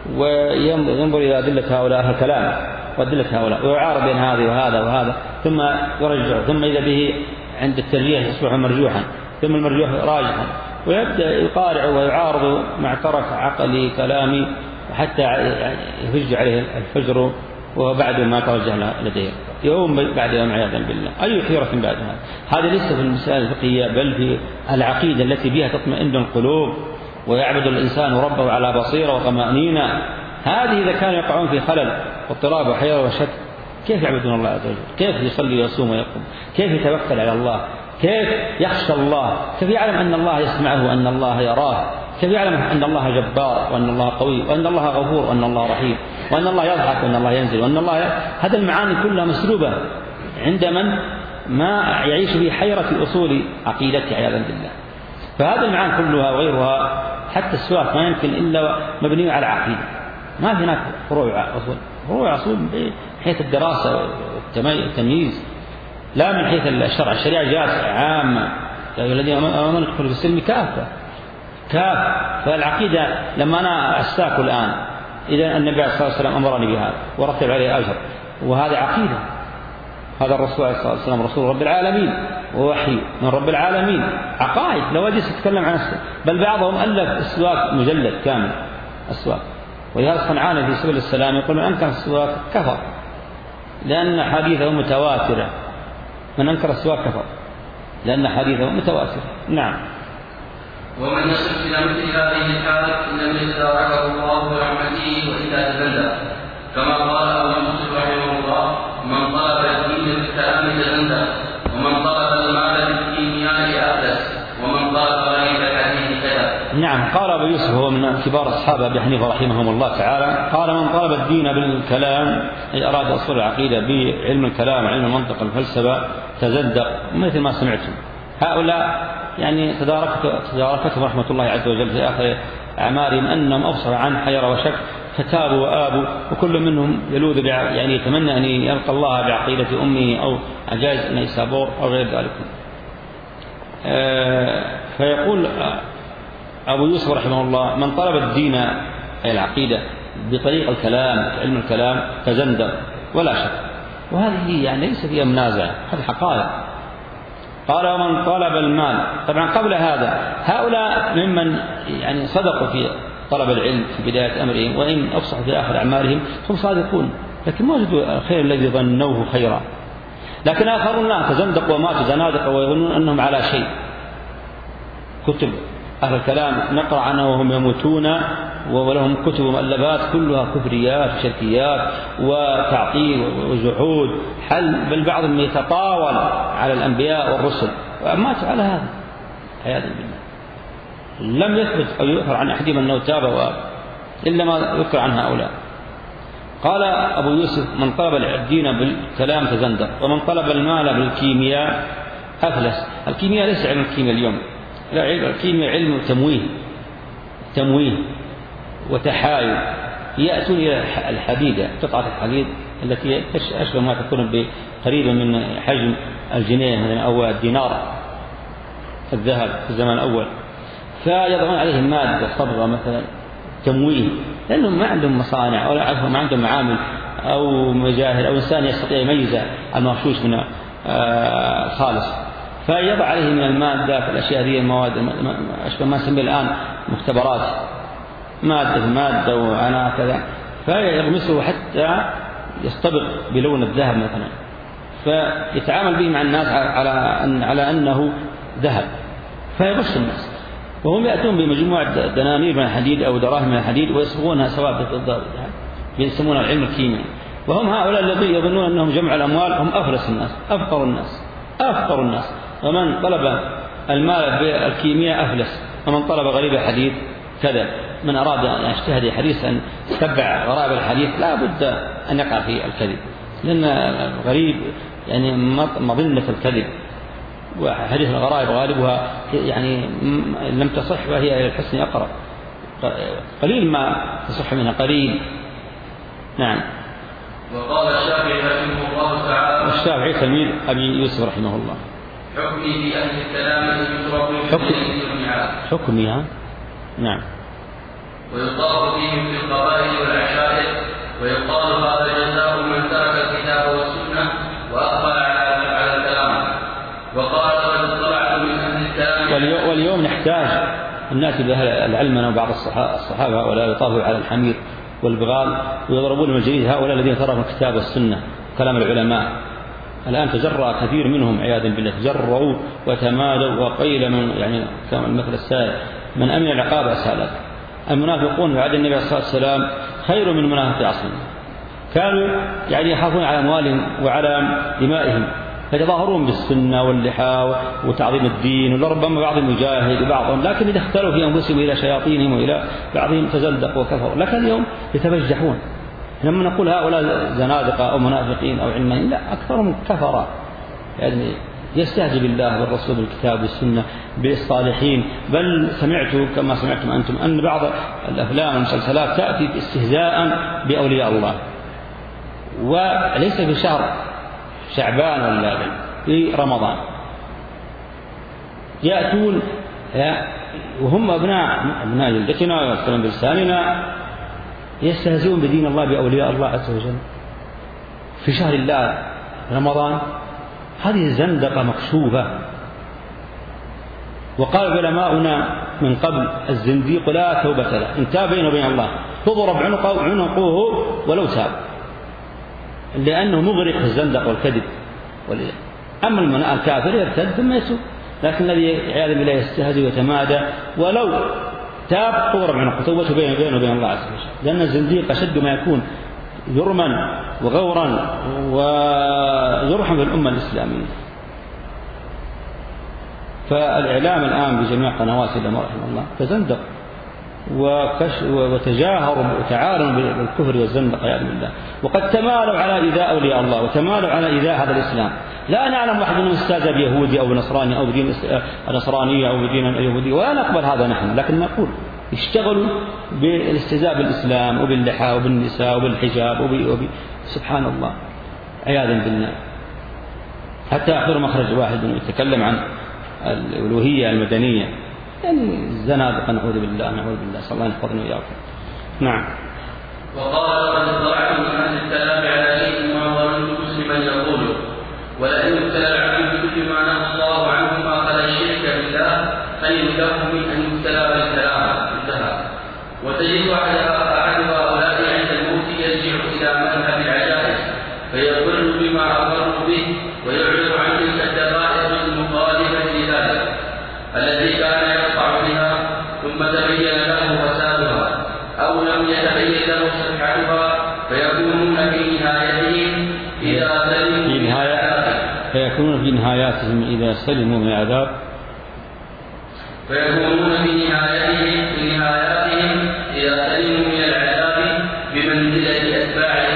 وينظر إلى أدلة هؤلاء أهل الكلام وأدلة هؤلاء ويعارض بين هذه وهذا وهذا، ثم يرجع، ثم إذا به عند الترجيح يصبح مرجوحا، ثم المرجوح راجحا، ويبدأ يقارع ويعارض مع ترك عقلي كلامي حتى يفج عليه الفجر وبعد ما ترجح لديه يوم بعد يوم عياذا بالله. أي حيرة بعد هذا. هذا ليس في المسائل الفقهية بل في العقيدة التي بها تطمئن القلوب ويعبد الإنسان ربه على بصيرة وطمأنينة. هذه إذا كانوا يقعون في خلل واضطراب وحيرة وشك كيف يعبدون الله عز وجل؟ كيف يصلي ويصوم ويقوم؟ كيف يتوكل على الله؟ كيف يخشى الله؟ كيف يعلم أن الله يسمعه وأن الله يراه؟ كيف يعلم أن الله جبار وأن الله قوي وأن الله غفور وأن الله رحيم وأن الله يضحك وأن الله ينزل وأن الله ي... هذه المعاني كلها مسلوبة عند من ما يعيش في حيرة أصول عقيدته عياذا بالله. فهذه المعاني كلها وغيرها حتى السواك ما يمكن إلا مبني على عقيدة، ما في هناك فروع أصول، فروع أصول من حيث الدراسة والتمييز لا من حيث الشرع. الشريعة جاءت عامة يا أيها الذين آمنوا ادخلوا في السلم كافة كاف. فالعقيدة لما أنا أستاك الآن إذا النبي عليه الصلاة والسلام أمرني بهذا ورتب عليه أجر، وهذا عقيدة. هذا الرسول عليه الصلاة والسلام رسول رب العالمين ووحي من رب العالمين، عقائد لو أجلس أتكلم عن السواك. بل بعضهم ألف السواك مجلد كامل السواك. ولهذا صنعاني في سبل السلام يقول من أنكر السواك كفر، لأن حديثه متواترة. من أنكر السواك كفر لأن حديثه متواتر. نعم. ومن يصل إلى مثل هذه الحال لم يتداركه الله برحمته وإلا تزندى، كما قال أبو يوسف رحمه الله: من طلب الدين بالكلام تزندى، ومن طلب المال بالكيمياء أفلس، ومن طلب غير الحديث كذا. نعم. قال أبو يوسف هو من كبار أصحاب أبي حنيفة رحمهم الله تعالى، قال: من طلب الدين بالكلام أي أراد أصول العقيدة بعلم الكلام علم المنطق الفلسفة تزندق، مثل ما سمعتم. هؤلاء يعني تداركتهم رحمة الله عز وجل في آخر أعمارهم أنهم أبصروا عن حيرة وشك فتابوا وآبوا، وكل منهم يلوذ يعني يتمنى أن يلقى الله بعقيدة أمه أو عجائز نيسابور أو غير ذلك. فيقول أبو يوسف رحمه الله: من طلب الدين أي العقيدة بطريق الكلام علم الكلام فزندق ولا شك. وهذه يعني ليس فيها منازع، هذه حقائق. قال: ومن طلب المال. طبعا قبل هذا هؤلاء ممن يعني صدقوا في طلب العلم في بداية أمرهم، وإن أفصحوا في آخر أعمارهم هم صادقون، لكن ما وجدوا الخير الذي ظنوه خيرا. لكن آخرون لا، تزندقوا وماتوا زنادقة ويظنون أنهم على شيء. كتب أهل الكلام نقرأ عنه وهم يموتون ولهم كتب ومؤلفات كلها كفريات وشركيات وتعطيل وجحود، حل بل بعضهم يتطاول على الأنبياء والرسل وماتوا على هذا عياذا بالله. لم يثبت أو يؤثر عن أحدهم أنه تاب وآب إلا ما ذكر عن هؤلاء. قال أبو يوسف: من طلب الدين بالكلام تزندق، ومن طلب المال بالكيمياء أفلس. الكيمياء ليس علم الكيمياء اليوم، لا، علم الكيمياء علم تمويه تمويه وتحايل. يأتون إلى الحديدة، قطعة الحديد التي أشبه ما تكون قريبا من حجم الجنيه مثلا أو الدينار الذهب في الزمان الأول، فيضعون عليه مادة صبغة مثلا تمويه، لأنهم ما عندهم مصانع ولا ما عندهم معامل أو مجاهر أو إنسان يستطيع يميز المغشوش من الخالص، فيضع عليه من المادة في الأشياء هذه المواد أشبه ما نسميه الآن مختبرات، مادة مادة وأنا كذا، فيغمسه حتى يصطبغ بلون الذهب مثلا، فيتعامل به مع الناس على أن على أنه ذهب، فيغش الناس. وهم يأتون بمجموعة دنانير من الحديد أو دراهم من الحديد ويصبغونها سواد بالضبط، يسمونها العلم الكيميائي. وهم هؤلاء الذين يظنون أنهم جمع الأموال هم أفلس الناس، أفقر الناس أفقر الناس. ومن طلب المال بالكيمياء أفلس، ومن طلب غريب الحديث كذا. من أراد أن يجتهد حديث أن يتبع غرائب الحديث لا بد أن يقع في الكذب، لأن الغريب يعني مظنة الكذب، وحديث الغرائب غالبها يعني لم تصح فهي إلى الحسن أقرب، قليل ما تصح منها قليل. نعم. وقال الشافعي رحمه الله تعالى، والشافعي تلميذ أبي يوسف رحمه الله: حكمي في أهل الكلام يشرب في حكمي ها نعم. ويطاف فيهم في القبائل والعشائر، ويقال هذا جزاء من ترك الكتاب والسنة وأقبل على الكلام. وقال قد اطلعت من أهل الكلام. واليوم نحتاج الناس بأهل العلم وبعض الصحابة ولا يطافوا على الحمير والبغال ويضربون من الجليد هؤلاء الذين تركوا الكتاب والسنة كلام العلماء. الآن تجرأ كثير منهم عياذا بالله، تجرؤوا وتمادوا، وقيل من يعني كما المثل السائل: من أمن العقاب أسهلت. المنافقون في عهد النبي صلى الله عليه وسلم خير من منافق عصرنا، كانوا يعني يخافون على أموالهم وعلى دمائهم، فيتظاهرون بالسنة واللحى وتعظيم الدين، ولربما بعضهم يجاهد وبعضهم، لكن إذا اختلوا في أنفسهم إلى شياطينهم وإلى بعضهم تزلدقوا وكفروا. لكن اليوم يتبجحون. لما نقول هؤلاء زنادقة أو منافقين أو علمانيين، لا، أكثرهم كفرة، يعني يستهزئ بالله والرسول بالكتاب والسنة بالصالحين. بل سمعت كما سمعتم أنتم أن بعض الأفلام والمسلسلات تأتي استهزاء بأولياء الله، وليس في شهر شعبان ولا في رمضان، يأتون وهم أبناء أبناء جلدتنا ويتكلمون بلساننا، يستهزئون بدين الله بأولياء الله عز وجل في شهر الله رمضان. هذه زندقة مكشوفة. وقال علماؤنا من قبل: الزنديق لا توبة له، إن تاب بينه وبين الله تضرب عنقه عنقه ولو تاب، لأنه مغرق في الزندق والكذب. أما الكافر يرتد ثم يتوب، لكن الذي عياذا بالله يستهزئ ويتمادى ولو تاب تضرب عنقه، توبته بينه وبين الله عز وجل، لأن الزنديق أشد ما يكون جرما وغورا وجرحا في الأمة الإسلامية. فالإعلام الآن بجميع قنوات الله رحمه الله تزندق وتجاهروا وتعاونوا بالكفر والزندق والعياذ بالله، وقد تمالوا على إيذاء أولياء الله وتمالوا على إيذاء هذا الإسلام. لا نعلم واحد منهم استهزأ بيهودي أو بنصراني أو بدين النصرانية أو بدين اليهودي، ولا نقبل هذا نحن، لكن نقول اشتغلوا بالاستهزاء بالإسلام وباللحى وبالنساء وبالحجاب وب... وب... سبحان الله عياذا بالله. حتى آخر مخرج واحد يتكلم عن الألوهية المدنية، يعني زنادقة، نعوذ بالله نعوذ بالله، صلى الله يحفظنا وإياكم. نعم. وقال: قد اطلعت من أهل الكلام على شيء ما ظننت مسلما يقوله، ولئن ابتلى العبد بكل ما نهى الله عنه ما خلا الشرك بالله خير له من أن يبتلى بالكلام. انتهى. وتجد أحد هؤلاء عند الموت يرجع إلى مذهب العجائز فيضل بما أقر به ويعرض عن تلك الدقائق المخالفة لذلك الذي كان يقطع بها، ثم تبين له فسادها أو لم يتبين له صحتها، فيكونون في نهايتهم إذا سلموا في نهاية فيكونون في نهاياتهم إذا سلموا من العذاب فيكونون في نهايتهم في نهاياتهم إذا سلموا من العذاب بمنزلة أتباع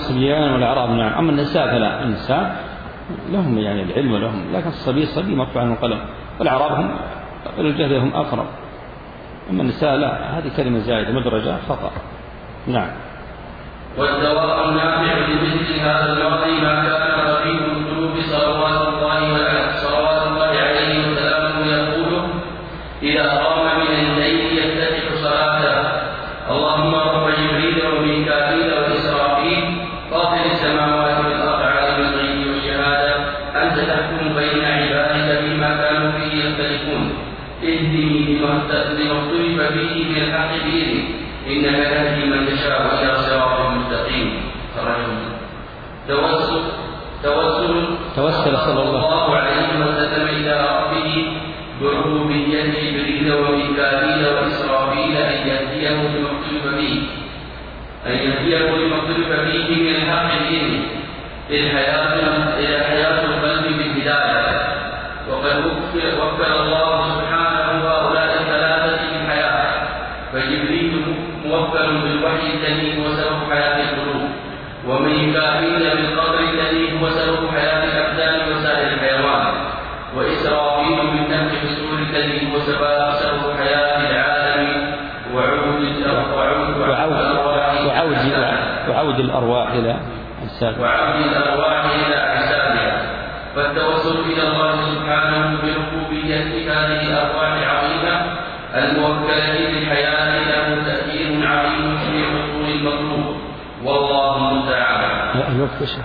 الصبيان والأعراب نعم. أما النساء فلا، النساء لهم يعني العلم ولهم، لكن الصبي الصبي مرفوع عن القلم، والأعراب هم الجهل هم أقرب. أما النساء لا، هذه كلمة زائدة مدرجة خطأ. نعم. والدواء النافع لمثل هذا المرض ما كان رقيب القلوب صلوات الله صلوات الله عليه وسلامه يقول إذا قام من الليل يفتتح صلاته: اللهم رب جبريل وميكائيل وإسرافيل فاطر السماوات والأرض عالم الغيب والشهادة أنت تحكم بين عبادك فيما كانوا فيه يختلفون اهدني لما اختلف فيه من الحق بإذنك إنك تهدي من تشاء إلى صراط مستقيم. توسل توسل توسل صلى الله عليه وسلم إلى ربه بربوبية جبريل وميكائيل وإسرافيل أن يهديه لما اختلف فيه أن يهديه لما اختلف فيه من الحق بإذنه إلى حياة القلب بالهداية. وقد وكل الله سبحانه هؤلاء الثلاثة بالحياة، فجبريل موكل بالوحي الذي هو سبب حياة القلوب، وميكائيل بالقدر الذي هو سبب حياة الأبدان وسائر الحيوان، وإسرافيل بالنفخ في الصور الذي هو سبب حياة العالم وعود وعود الأرواح إلى أجسادها وعود الأرواح إلى أجسادها. فالتوسل إلى الله سبحانه بربوبية هذه الأرواح العظيمة الموكلة بالحياة له تأثير عظيم في حصول المطلوب، والله المستعان. الوقت ايش؟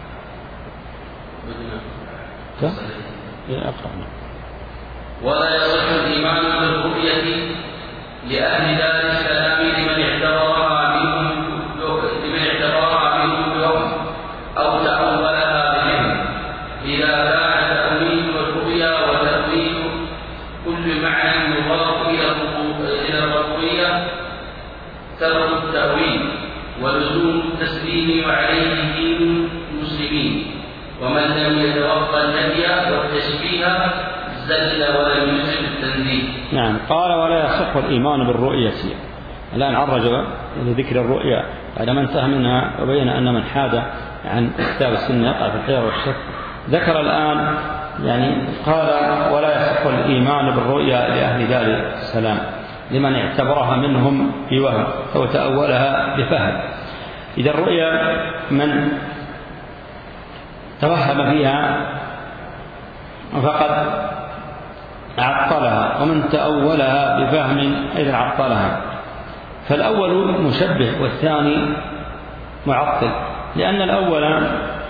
ولا يصح الإيمان بالرؤية لأهل دار السلام لمن اعتبرها منهم لمن اعتبرها منهم بوهم أو تأولها بهم، إذا كان تأويل الرؤيا وتأويل كل معنى يضاف إلى الربوبية ترك التأويل ولزوم التسليم وعليه دين المسلمين، ومن لم يتوقع النبي والتشبيه زل ولم يسلم التنزيه. نعم. قال ولا يصح الإيمان بالرؤية. الآن عرج لذكر الرؤيا بعد ما انتهى منها وبين أن من حاد عن كتاب السنة يقع في الحيرة والشك. ذكر الآن يعني قال ولا يصح الإيمان بالرؤيا لأهل دار السلام لمن اعتبرها منهم بوهم أو تأولها بفهم. إذا الرؤيا من توهم فيها فقد عطلها، ومن تأولها بفهم أيضا عطلها. فالأول مشبه والثاني معطل، لأن الأول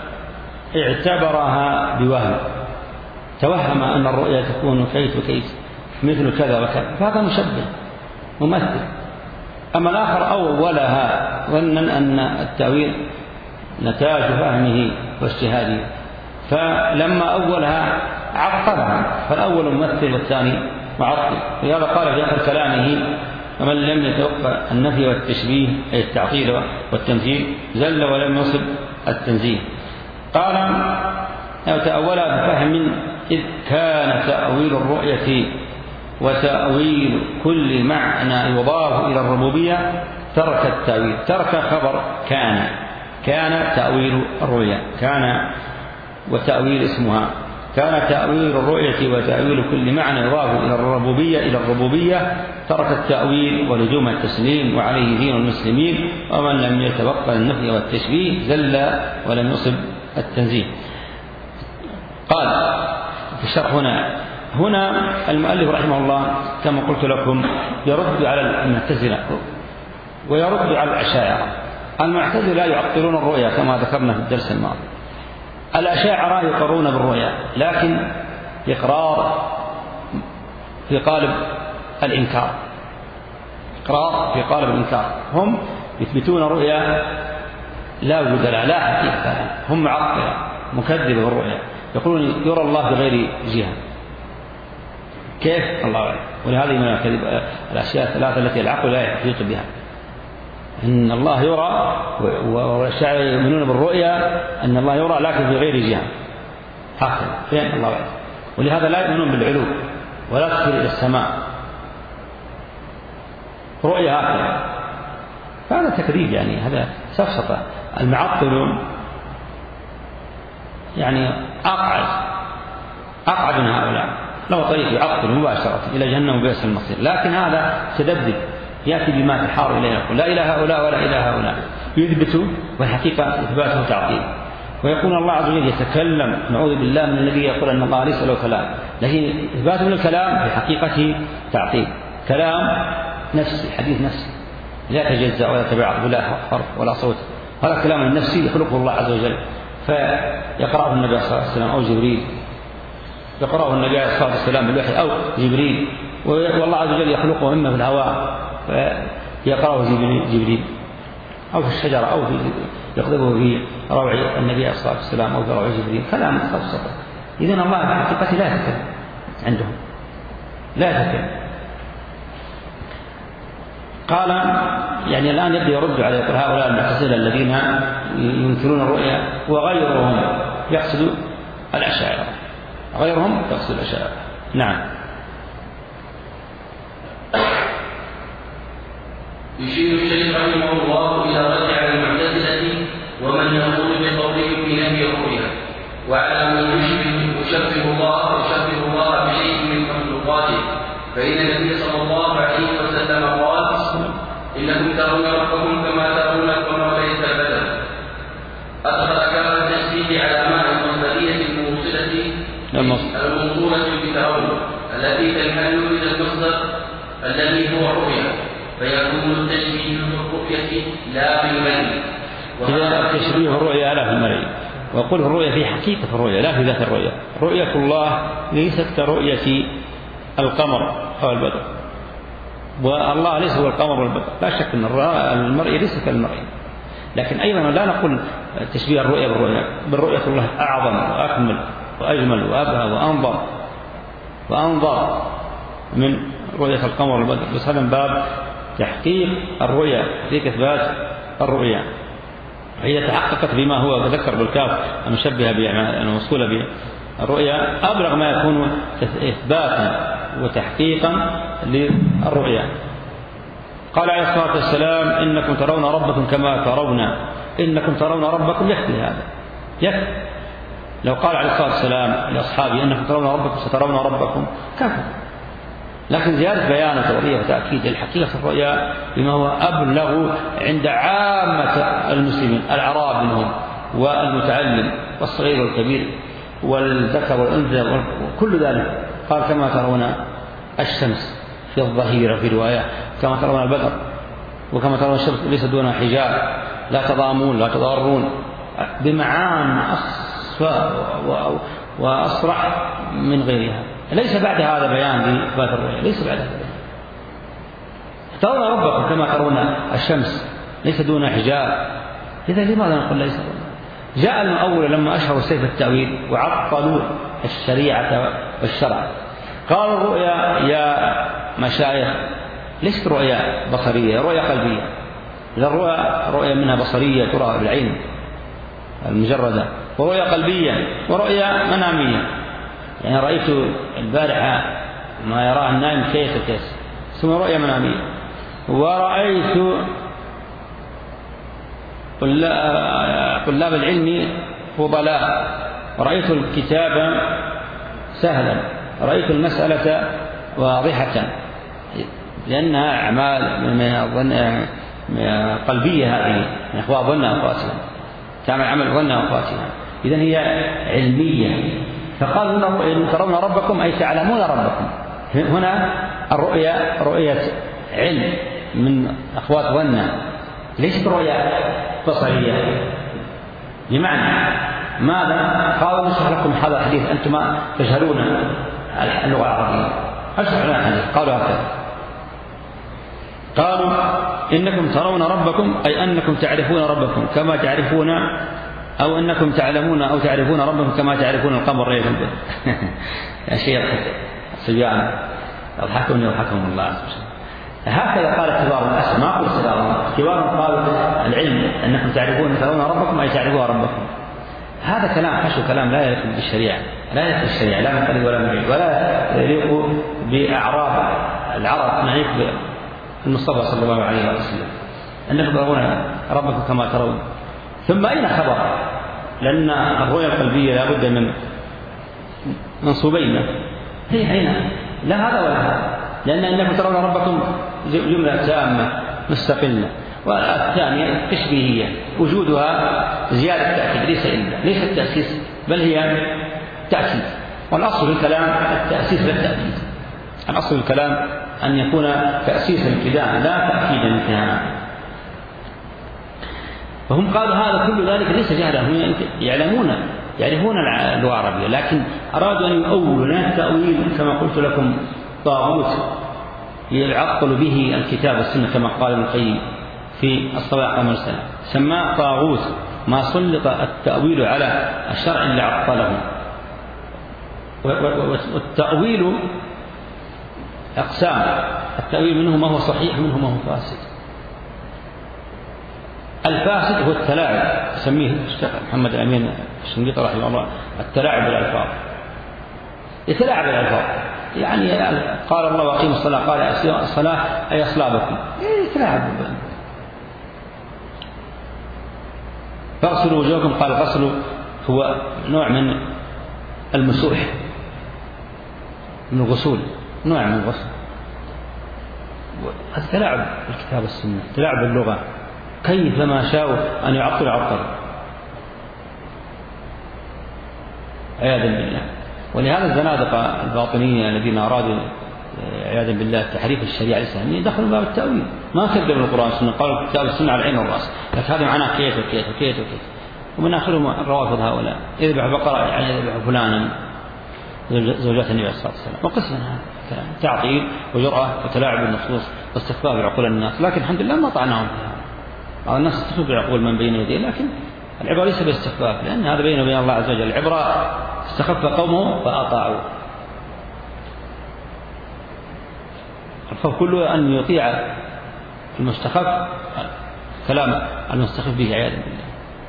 اعتبرها بوهم، توهم أن الرؤيا تكون كيف وكيف مثل كذا وكذا، فهذا مشبه ممثل. أما الآخر أولها ظنا أن التأويل نتاج فهمه واجتهاده، فلما أولها عطلها، فالأول ممثل والثاني معطل. لهذا قال في آخر كلامه فمن لم يتوقع النفي والتشبيه أي التعطيل والتمثيل زل ولم يصب التنزيه. قال أو تأولها بفهم إذ كان تأويل الرؤية وتأويل كل معنى يضاف إلى الربوبية ترك التأويل. ترك خبر كان، كان تأويل الرؤيا، كان وتأويل اسمها، كان تأويل الرؤية وتأويل كل معنى يضاف إلى الربوبية إلى الربوبية ترك التأويل ولزوم التسليم وعليه دين المسلمين، ومن لم يتبقى النفي والتشبيه زل ولم يصب التنزيه. قال في الشرح هنا هنا المؤلف رحمه الله كما قلت لكم يرد على المعتزلة ويرد على الأشاعرة. المعتزلة يعطلون الرؤيا كما ذكرنا في الدرس الماضي، الأشاعرة يقرون بالرؤيا لكن إقرار في قالب الإنكار، إقرار في قالب الإنكار. هم يثبتون رؤيا لا وجود لها لا حقيقة لها، هم معطلة مكذبة بالرؤيا، يقولون يرى الله بغير جهة. كيف؟ الله أعلم. ولهذه من الأشياء الثلاثة التي العقل لا يحيط بها، إن الله يرى، والأشاعرة يؤمنون بالرؤيا أن الله يرى لكن في غير جهة. هكذا فين؟ الله أعلم. ولهذا لا يؤمنون بالعلو ولا تصل إلى السماء، رؤيا هكذا. فهذا تكذيب، يعني هذا سفسطة المعطلون يعني أقعد أقعد من هؤلاء، له طريق يعطل مباشرة إلى جهنم وبئس المصير. لكن هذا تدبب يأتي بما تحار إليه، يقول لا إله هؤلاء ولا إله هؤلاء، يثبت والحقيقة إثباته تعطيل. ويقول الله عز وجل يتكلم، نعوذ بالله من الذي يقول أن الله ليس له كلام، لكن إثباته للكلام في حقيقته تعطيل. كلام نفسي، حديث نفسي لا يتجزأ ولا يتبعض ولا حرف ولا صوت، هذا كلام النفسي يخلقه الله عز وجل، فيقرأه النبي صلى الله عليه وسلم أو جبريل، يقرأه النبي عليه الصلاة والسلام بالوحي أو جبريل، والله عز وجل يخلقه إما في الهواء فيقرأه جبريل أو في الشجرة أو في يقذفه في روع النبي عليه الصلاة والسلام أو في روع جبريل، كلام مخصص. إذن الله في حقيقته لا يتكلم عندهم، لا يتكلم. قال يعني الآن يبدأ يرد على يقول هؤلاء المعتزلة الذين ينكرون الرؤيا، وغيرهم يقصد الأشاعرة، غيرهم يقصد الأشاعرة. نعم. يشير الشيخ رحمه الله إلى رد على المعتزلة ومن يقول بقوله في نفي الرؤيا، وعلى من يشبه يشبه الله يشبه الله بشيء من مخلوقاته، فإن النبي صلى الله عليه وسلم قال: إنكم ترون ربكم كما ترون القمر ليلة البدر. أدخل كلام التشبيه على معنى المصدرية الموصلة الموصولة بترون التي تنحل إلى المصدر الذي هو الرؤيا، فيكون التشبيه بالرؤية لا بالمني. إذا التشبيه الرؤيا لا في المرئي، وقل الرؤيا في حقيقة الرؤيا لا في ذات الرؤيا. رؤية الله ليست كرؤية القمر أو البدر، والله ليس هو القمر والبدر، لا شك أن المرئي ليس كالمرئي. لكن أيضا لا نقول تشبيه الرؤيا بالرؤيا، بالرؤية الله أعظم وأكمل وأجمل وأبهى وأنظر وأنظر من رؤية القمر والبدر، بس هذا من باب تحقيق الرؤيا، تحقيق إثبات الرؤيا. هي تحققت بما هو ذكر بالكاف المشبهة الموصولة بالرؤيا، أبلغ ما يكون إثباتا وتحقيقا للرؤيا. قال عليه الصلاة والسلام: إنكم ترون ربكم كما ترون، إنكم ترون ربكم، يكفي هذا، يكفي. لو قال عليه الصلاة والسلام لأصحابه: إنكم ترون ربكم سترون ربكم، كفى. لكن زيادة بيان وتوضيح وتأكيد الحقيقة الرؤيا بما هو أبلغ عند عامة المسلمين، الأعراب منهم والمتعلم والصغير والكبير والذكر والأنثى وكل ذلك. قال: كما ترون الشمس في الظهيرة في رواية، كما ترون البدر، وكما ترون الشمس ليس دون حجاب، لا تضامون لا تضارون، بمعان أصفى وأصرح من غيرها. ليس بعد هذا بيان لإثبات الرؤيا، ليس بعد هذا بيان. ترون ربكم كما ترون الشمس ليس دون حجاب، إذا لماذا نقول ليس دون؟ جاء المؤول لما أشهروا سيف التأويل وعطلوا الشريعة والشرع، قالوا الرؤيا يا مشايخ ليست رؤيا بصرية، رؤيا قلبية. إذا الرؤيا رؤيا منها بصرية ترى بالعين المجردة، ورؤيا قلبية، ورؤيا منامية. يعني رأيت البارحة ما يراه النائم كيس كيس، ثم رؤيا منامية. ورأيت طلاب العلم فضلاء، رأيت الكتاب سهلا، رأيت المسألة واضحة، لأنها أعمال من قلبية، هذه من أخوات ظن أخواتها، تعمل عمل ظن أخواتها، إذن هي علمية. فقال هنا ترون ربكم أي تعلمون ربكم. هنا الرؤيا رؤية علم من أخوات ظن، ليست رؤيا بصرية. بمعنى ماذا؟ قالوا نشرح لكم هذا الحديث، أنتم تجهلون اللغة العربية، أشرح لنا الحديث. قالوا هكذا، قالوا إنكم ترون ربكم أي أنكم تعرفون ربكم كما تعرفون، أو أنكم تعلمون أو تعرفون ربكم كما تعرفون القمر ليلة البدر. يا شيخ صبيان يضحكون يضحكهم الله عز وجل. هكذا قال كبار الناس، ما قل صغار، كبار قالوا العلم أنكم تعرفون ترون ربكم أي تعرفون ربكم. هذا كلام حشو، كلام لا يليق بالشريعة، لا يليق بالشريعة، لا من قريب ولا من بعيد، ولا يليق بأعراب العرب، نعيق بالمصطفى صلى الله عليه وسلم. أنكم ترون ربكم كما ترون ثم أين خبر؟ لأن الرؤية القلبية لا بد من منصوبين، هي أين؟ لا هذا ولا هذا، لأن أنكم ترون ربكم جملة تامة مستقلة. والثانية تشبيهية وجودها زيادة تأكيد، ليس إلا ليس التأسيس بل هي تأكيد. والأصل في الكلام التأسيس لا التأكيد، الأصل في الكلام أن يكون تأسيس الابتداء لا تأكيد الانتهاء. فهم قالوا هذا كل ذلك ليس جهلا، هم يعلمون يعرفون اللغة العربية، لكن أرادوا أن يؤولوا لنا التأويل كما قلت لكم طاغوت يعطل به الكتاب والسنة كما قال ابن القيم في الصواعق المرسلة، سماه طاغوت ما سلط التأويل على الشرع اللي عطله. والتأويل أقسام، التأويل منه ما هو صحيح منه ما هو فاسد. الفاسد هو التلاعب، يسميه الشيخ محمد الأمين الشنقيطي رحمه الله التلاعب بالألفاظ، يتلاعب بالألفاظ، يعني قال الله وأقيموا الصلاة قال الصلاة أي أصلابكم، يتلاعب بالألفاظ. فاغسلوا وجوهكم قال الغسل هو نوع من المسوح، من الغسول، نوع من الغسل. هذا تلاعب بالكتاب والسنة، تلاعب باللغة، كيفما شاءوا أن يعطل عطل عياذا بالله. ولهذا الزنادقة الباطنية الذين أرادوا عياذا بالله تحريف الشريعة الإسلامية دخلوا باب التأويل، ما كذبوا القرآن والسنة، قالوا الكتاب والسنة على العين والرأس، لكن هذا معناه كيف وكيف وكيف وكيف. ومن آخرهم الروافض هؤلاء يذبح بقرة يعني يذبح فلانا زوجات النبي صلى الله عليه وسلم، وقسم هذا كلام تعطيل وجرأة وتلاعب بالنصوص واستخفاف بعقول الناس. لكن الحمد لله ما طعناهم فيها، بعض الناس استخفوا بعقول من بين يديه، لكن العبرة ليس باستخفاف، لأن هذا بينه وبين الله عز وجل. العبرة استخف قومه فأطاعوا. الخوف كله أن يطيع المستخف كلام المستخف به عياذا بالله.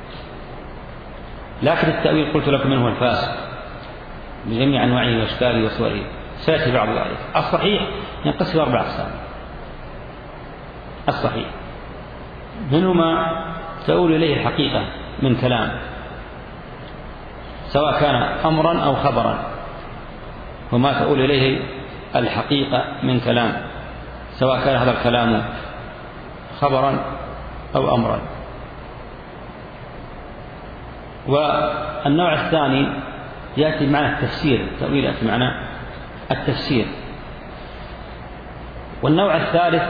لكن التأويل قلت لكم منه الفاسد بجميع أنواعه وأشكاله وصوره، سيأتي بعض ذلك. الصحيح ينقسم أربع أقسام. الصحيح منه ما تؤول إليه الحقيقة من كلام، سواء كان أمرا أو خبرا، وما تؤول إليه الحقيقة من كلام، سواء كان هذا الكلام خبرا أو أمرا. والنوع الثاني يأتي معنى التفسير، التأويل يأتي معنى التفسير. والنوع الثالث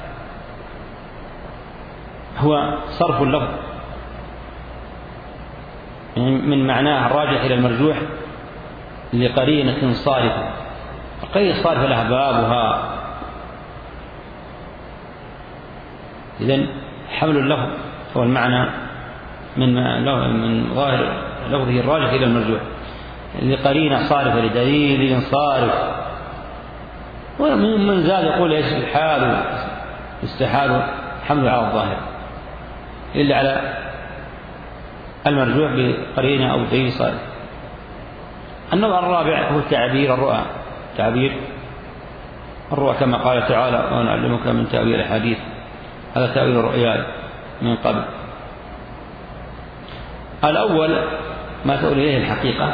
هو صرف اللفظ من معناه الراجح إلى المرجوح لقرينة صارفة. القرينة الصارفة لها بابها، إذن حمل اللفظ هو المعنى من من ظاهر لفظه الراجح إلى المرجوح لقرينة صارفة لدليل صارف. ومن من زاد يقول ايش الحال استحال حمل على الظاهر إلا على المرجوح بقرينة أو دليل صارف. النوع الرابع هو تعبير الرؤى، تعبير الرؤى كما قال تعالى ونعلمك من تأويل الحديث، هذا تأويل الرؤيا من قبل. الأول ما تؤول إليه الحقيقة،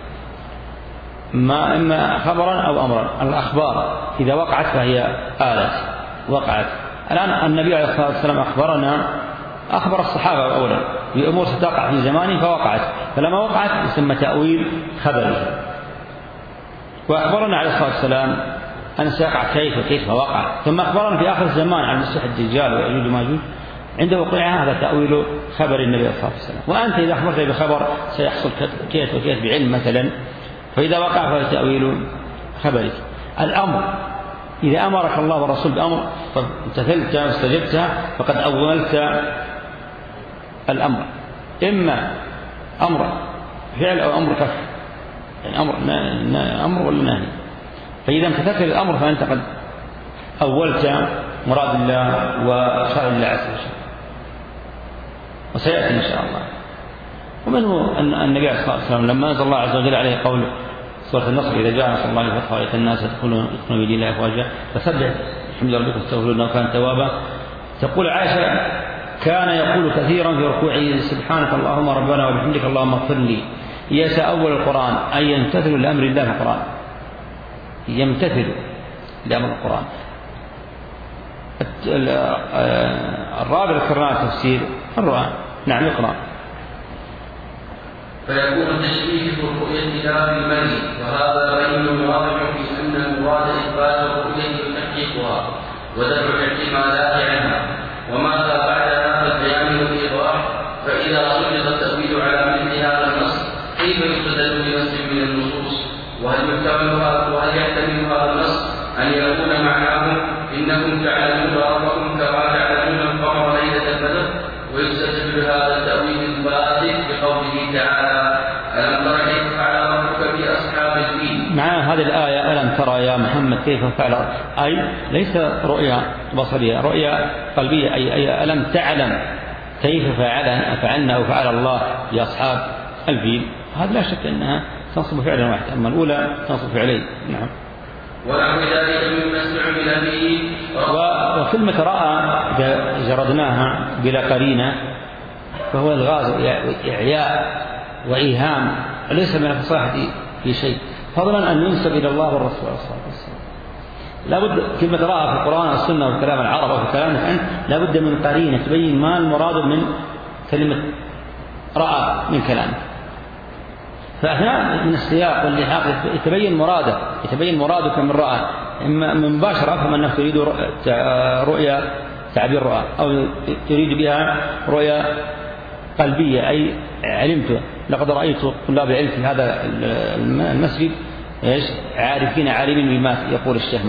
ما إما خبرا أو أمرا. الأخبار إذا وقعت فهي آلت وقعت. الآن النبي عليه الصلاة والسلام أخبرنا، أخبر الصحابة أولا بأمور ستقع في زمانه فوقعت، فلما وقعت يسمى تأويل خبره. وأخبرنا عليه الصلاة والسلام أن سيقع كيف وكيف فوقع، ثم أخبرنا في آخر الزمان عن المسيح الدجال ويأجوج وماجوج عند وقوعها، هذا تأويل خبر النبي صلى الله عليه وسلم. وأنت إذا أخبرت بخبر سيحصل كيف وكيف بعلم مثلا، فإذا وقع فهو تأويل خبرك. الأمر إذا أمرك الله والرسول بأمر فامتثلت واستجبتها فقد أولت الأمر، إما أمر فعل أو أمر كف، يعني أمر أمر ولا نهي. فإذا امتثلت الأمر فأنت قد أولت مراد الله وشرع الله عز وجل، وسيأتي إن شاء الله. ومنه أن النبي عليه الصلاة والسلام لما أنزل الله عز وجل عليه قول سورة النصر إذا جاء نصر الله والفتح ورأيت الناس يدخلون في دين الله أفواجا فسبح بحمد ربك واستغفر إنه كان توابا، تقول عائشة كان يقول كثيرا في ركوعه سبحانك اللهم ربنا وبحمدك اللهم اغفر لي. يتأول القرآن أي يمتثل لأمر الله في القرآن، يمتثل لأمر القرآن. الرابع ذكرناه تفسير الرؤى. نعم اقرأ. فيكون التشبيه بالرؤية لا بالمني، وهذا بين واضح في أن المراد إثبات الرؤية وتحقيقها ودفع الاحتمالات عنها، وماذا بعد هذا البيان والإيضاح. فإذا سقط التأويل على مثل هذا النص كيف يستدل بنص من النصوص؟ وهل يحتمل وهل يحتمل هذا النص أن يكون معناه إنكم تعلمون ربكم كما تعلمون القمر ليلة البدر، ويستدل هذا التأويل الباطل بقوله تعالى ألم تر كيف فعل ربك بأصحاب الفيل. مع هذه الآية ألم ترى يا محمد كيف فعل، أي ليس رؤيا بصرية، رؤيا قلبية، أي, أي ألم تعلم كيف فعل فعلنا أو فعل الله بأصحاب الفيل. هذا لا شك أنها تنصب فعلا واحدا، أما الأولى تنصب فعلين. نعم. ونحو ذلك مما استعمل به. وكلمة رأى إذا جردناها بلا قرينة فهو الغاز إعياء وإيهام، ليس من الفصاحة في شيء، فضلا أن ينسب إلى الله والرسول صلى الله عليه وسلم. لابد كلمة رأى في القرآن والسنة وكلام العرب وفي كلام الفن لابد من قرينة تبين ما المراد من كلمة رأى من كلامه. فأثناء من السياق واللحاق يتبين مراده، يتبين مرادك من رأى، إما مباشرة أفهم أنك تريد رؤيا تعبير رؤى، أو تريد بها رؤيا قلبية أي علمت. لقد رأيت طلاب العلم في هذا المسجد عارفين عالمين بما يقول الشيخ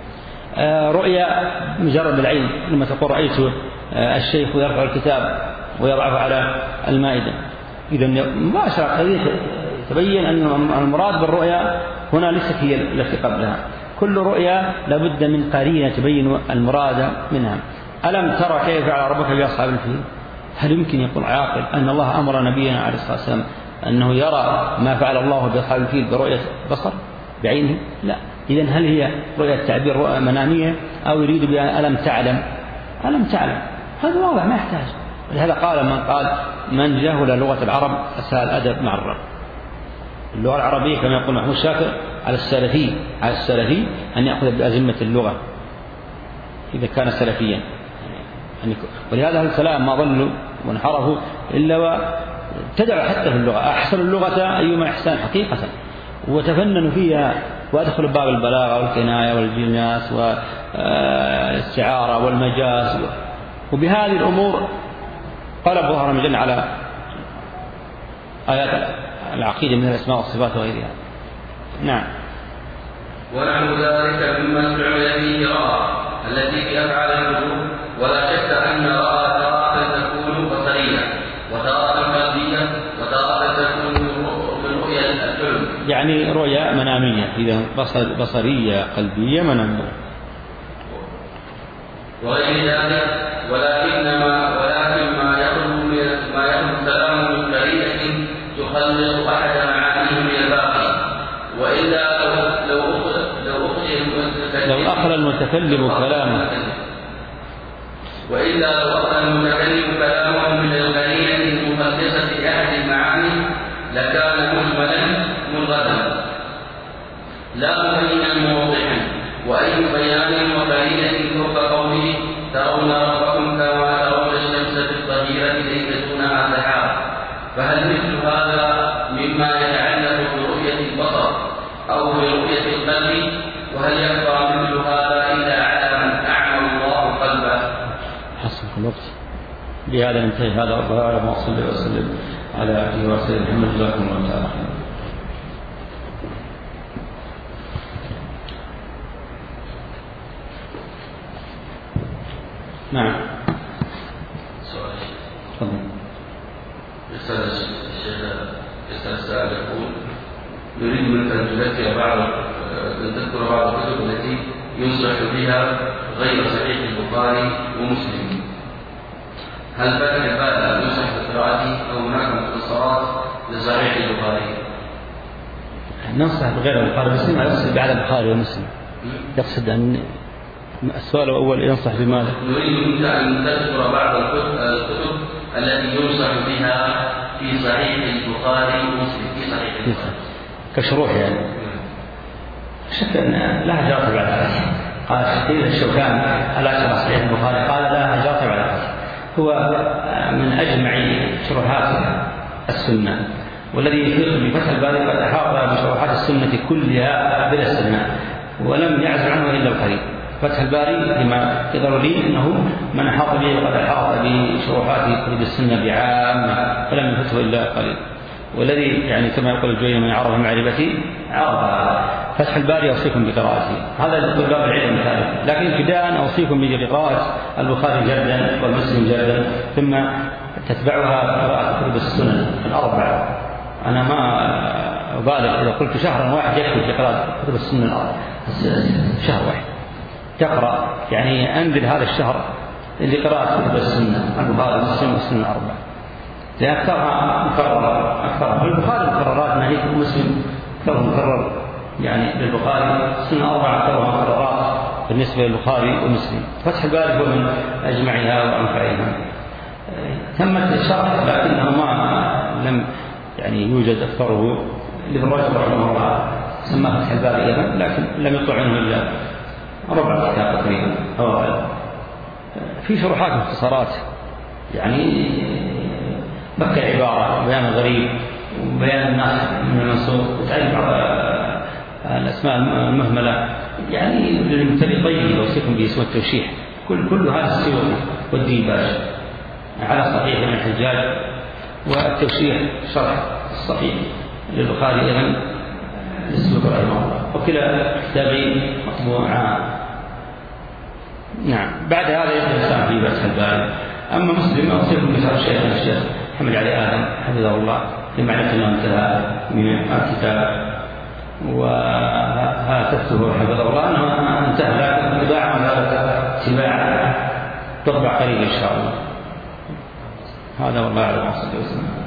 مثلا. رؤيا مجرد العلم، لما تقول رأيت الشيخ يرفع الكتاب ويضعه على المائدة، إذا مباشرة تبين أن المراد بالرؤيا هنا ليست هي التي قبلها. كل رؤيا لابد من قرينة تبين المراد منها. ألم ترى كيف فعل ربك بأصحاب الفيل؟ هل يمكن يقول عاقل أن الله أمر نبينا عليه الصلاة والسلام أنه يرى ما فعل الله بأصحاب الفيل برؤية بصر بعينه؟ لا. إذن هل هي رؤية تعبير رؤية منامية أو يريد بها ألم تعلم؟ ألم تعلم هذا واضح ما يحتاج. ولهذا قال من قال من جهل لغة العرب أساء الأدب مع الرب. اللغة العربية كما يقول محمود شاكر على السلفي على السلفي أن يأخذ بأزمة اللغة إذا كان سلفيا. ولهذا الكلام ما ظلوا وانحرفوا إلا وابتدعوا حتى في اللغة. أحسن اللغة أيما إحسان حقيقة، وتفننوا فيها وأدخلوا باب البلاغة والكناية والجناس والاستعارة والمجاز، وبهذه الأمور قلب ظهر مجن على آيات العقيدة من الأسماء والصفات وغيرها. نعم. ونحو ذلك مما استعمل فيه رأى التي في أفعال الوجوب، ولا شك أن رأى تارة تكون بصرية وتارة قلبية وتارة تكون من رؤيا الحلم، يعني رؤيا منامية. إذا بصر بصرية قلبية منامية وغير ذلك. ولكنما ولكن ما يخرج ما يخرج كلام من قرينة تخلص أحد معانيه من الباقي، وإلا لو لو لو أخر المتكلم كلامه وإلا لو أخر المتكلم كلامه من القرينة المخلصة لأحد المعاني لكان مجملا ملغتا لا مبينا موضحا. وأي بيان وقرينة فوق قوله ترون ربكم كما ترون الشمس في الظهيرة ليس دونها سحاب، فهل مثل هذا مما يتعلق برؤية البصر أو برؤية القلب؟ وهل يبقى مثل هذا إلا على من أعمى الله قلبه؟ حسن الوقت. بهذا ننتهي هذا، اللهم صل وسلم على عبده ورسوله محمد جزاكم الله تعالى خيرا. نعم. سؤال. تفضل. يسأل الشيخ يسأل السائل يقول نريد منك أن تذكر بعض أن تذكر بعض الكتب التي ينصح بها غير صحيح البخاري ومسلم. هل فتح الباب ينصح بقراءته أو هناك مختصرات لصحيح البخاري؟ ننصح بغير البخاري ومسلم، يقصد بعد البخاري ومسلم، يقصد أن السؤال الأول ينصح بماذا؟ نريد أن تذكر بعض الكتب التي ينصح بها في صحيح البخاري ومسلم في صحيح البخاري كشروح يعني. شك أن لا جرت على هذا. قال الشيخ الشوكاني ألا شرح صحيح البخاري قال لا جرت على هذا. هو من أجمع شروحات السنة، والذي يحيط بفتح الباري قد أحاط بشروحات السنة كلها بلا استثناء ولم يعزل عنه إلا القليل. فتح الباري لما يظهر لي أنه من أحاط به وقد أحاط بشروحات كتب السنة بعامة فلم يفته إلا قليل، والذي يعني كما يقول الجويني من عرف معرفتي عرف. فتح الباري أوصيكم بقراءته، هذا طلاب العلم الثالث، لكن ابتداء أوصيكم بقراءة البخاري جدا والمسلم جدا، ثم تتبعها قراءة كتب السنن الأربعة. أنا ما أبالغ إذا قلت شهرا واحد يكفي في قراءة كتب السنن الأربعة، شهر واحد تقرأ، يعني أنذر هذا الشهر لقراءة كتب السنة البخاري والمسلم والسنن الأربعة، لأن أكثرها مكررة. أكثرها في البخاري مكررات، ناهيك المسلم أكثرها مكرر يعني للبخاري، السنن الأربعة أكثرها مكررات بالنسبة للبخاري ومسلم. فتح الباري هو من أجمعها وأنفعها. ثمت شرح لكنه ما لم يعني يوجد أكثره لابن رجب رحمه الله سماه فتح الباري أيضا، لكن لم يطلع عنه إلا ربع كتاب تقريبا أو أقل. في شروحات مختصرات يعني بك العبارة وبيان الغريب وبيان الناس من المنصوب وتعريف بعض الأسماء المهملة، يعني للمبتدئ طيب وصيكم باسم التوشيح. كل كل هذا السيوطي والديباج على صحيح ابن الحجاج، والتوشيح شرح الصحيح للبخاري أيضا للسيوطي رحمه الله، وكلا كتابين مطبوعان. نعم. بعد هذا يدخل الإنسان في فتح الباري. أما مسلم أوصيكم بشرح شيخنا الشيخ محمد علي آدم حفظه الله لمعرفة أنه انتهى من الكتاب وهاتفته حفظه الله أنه انتهى، لكن اتباع اتباع تطبع قريب إن شاء الله. هذا والله أعلم.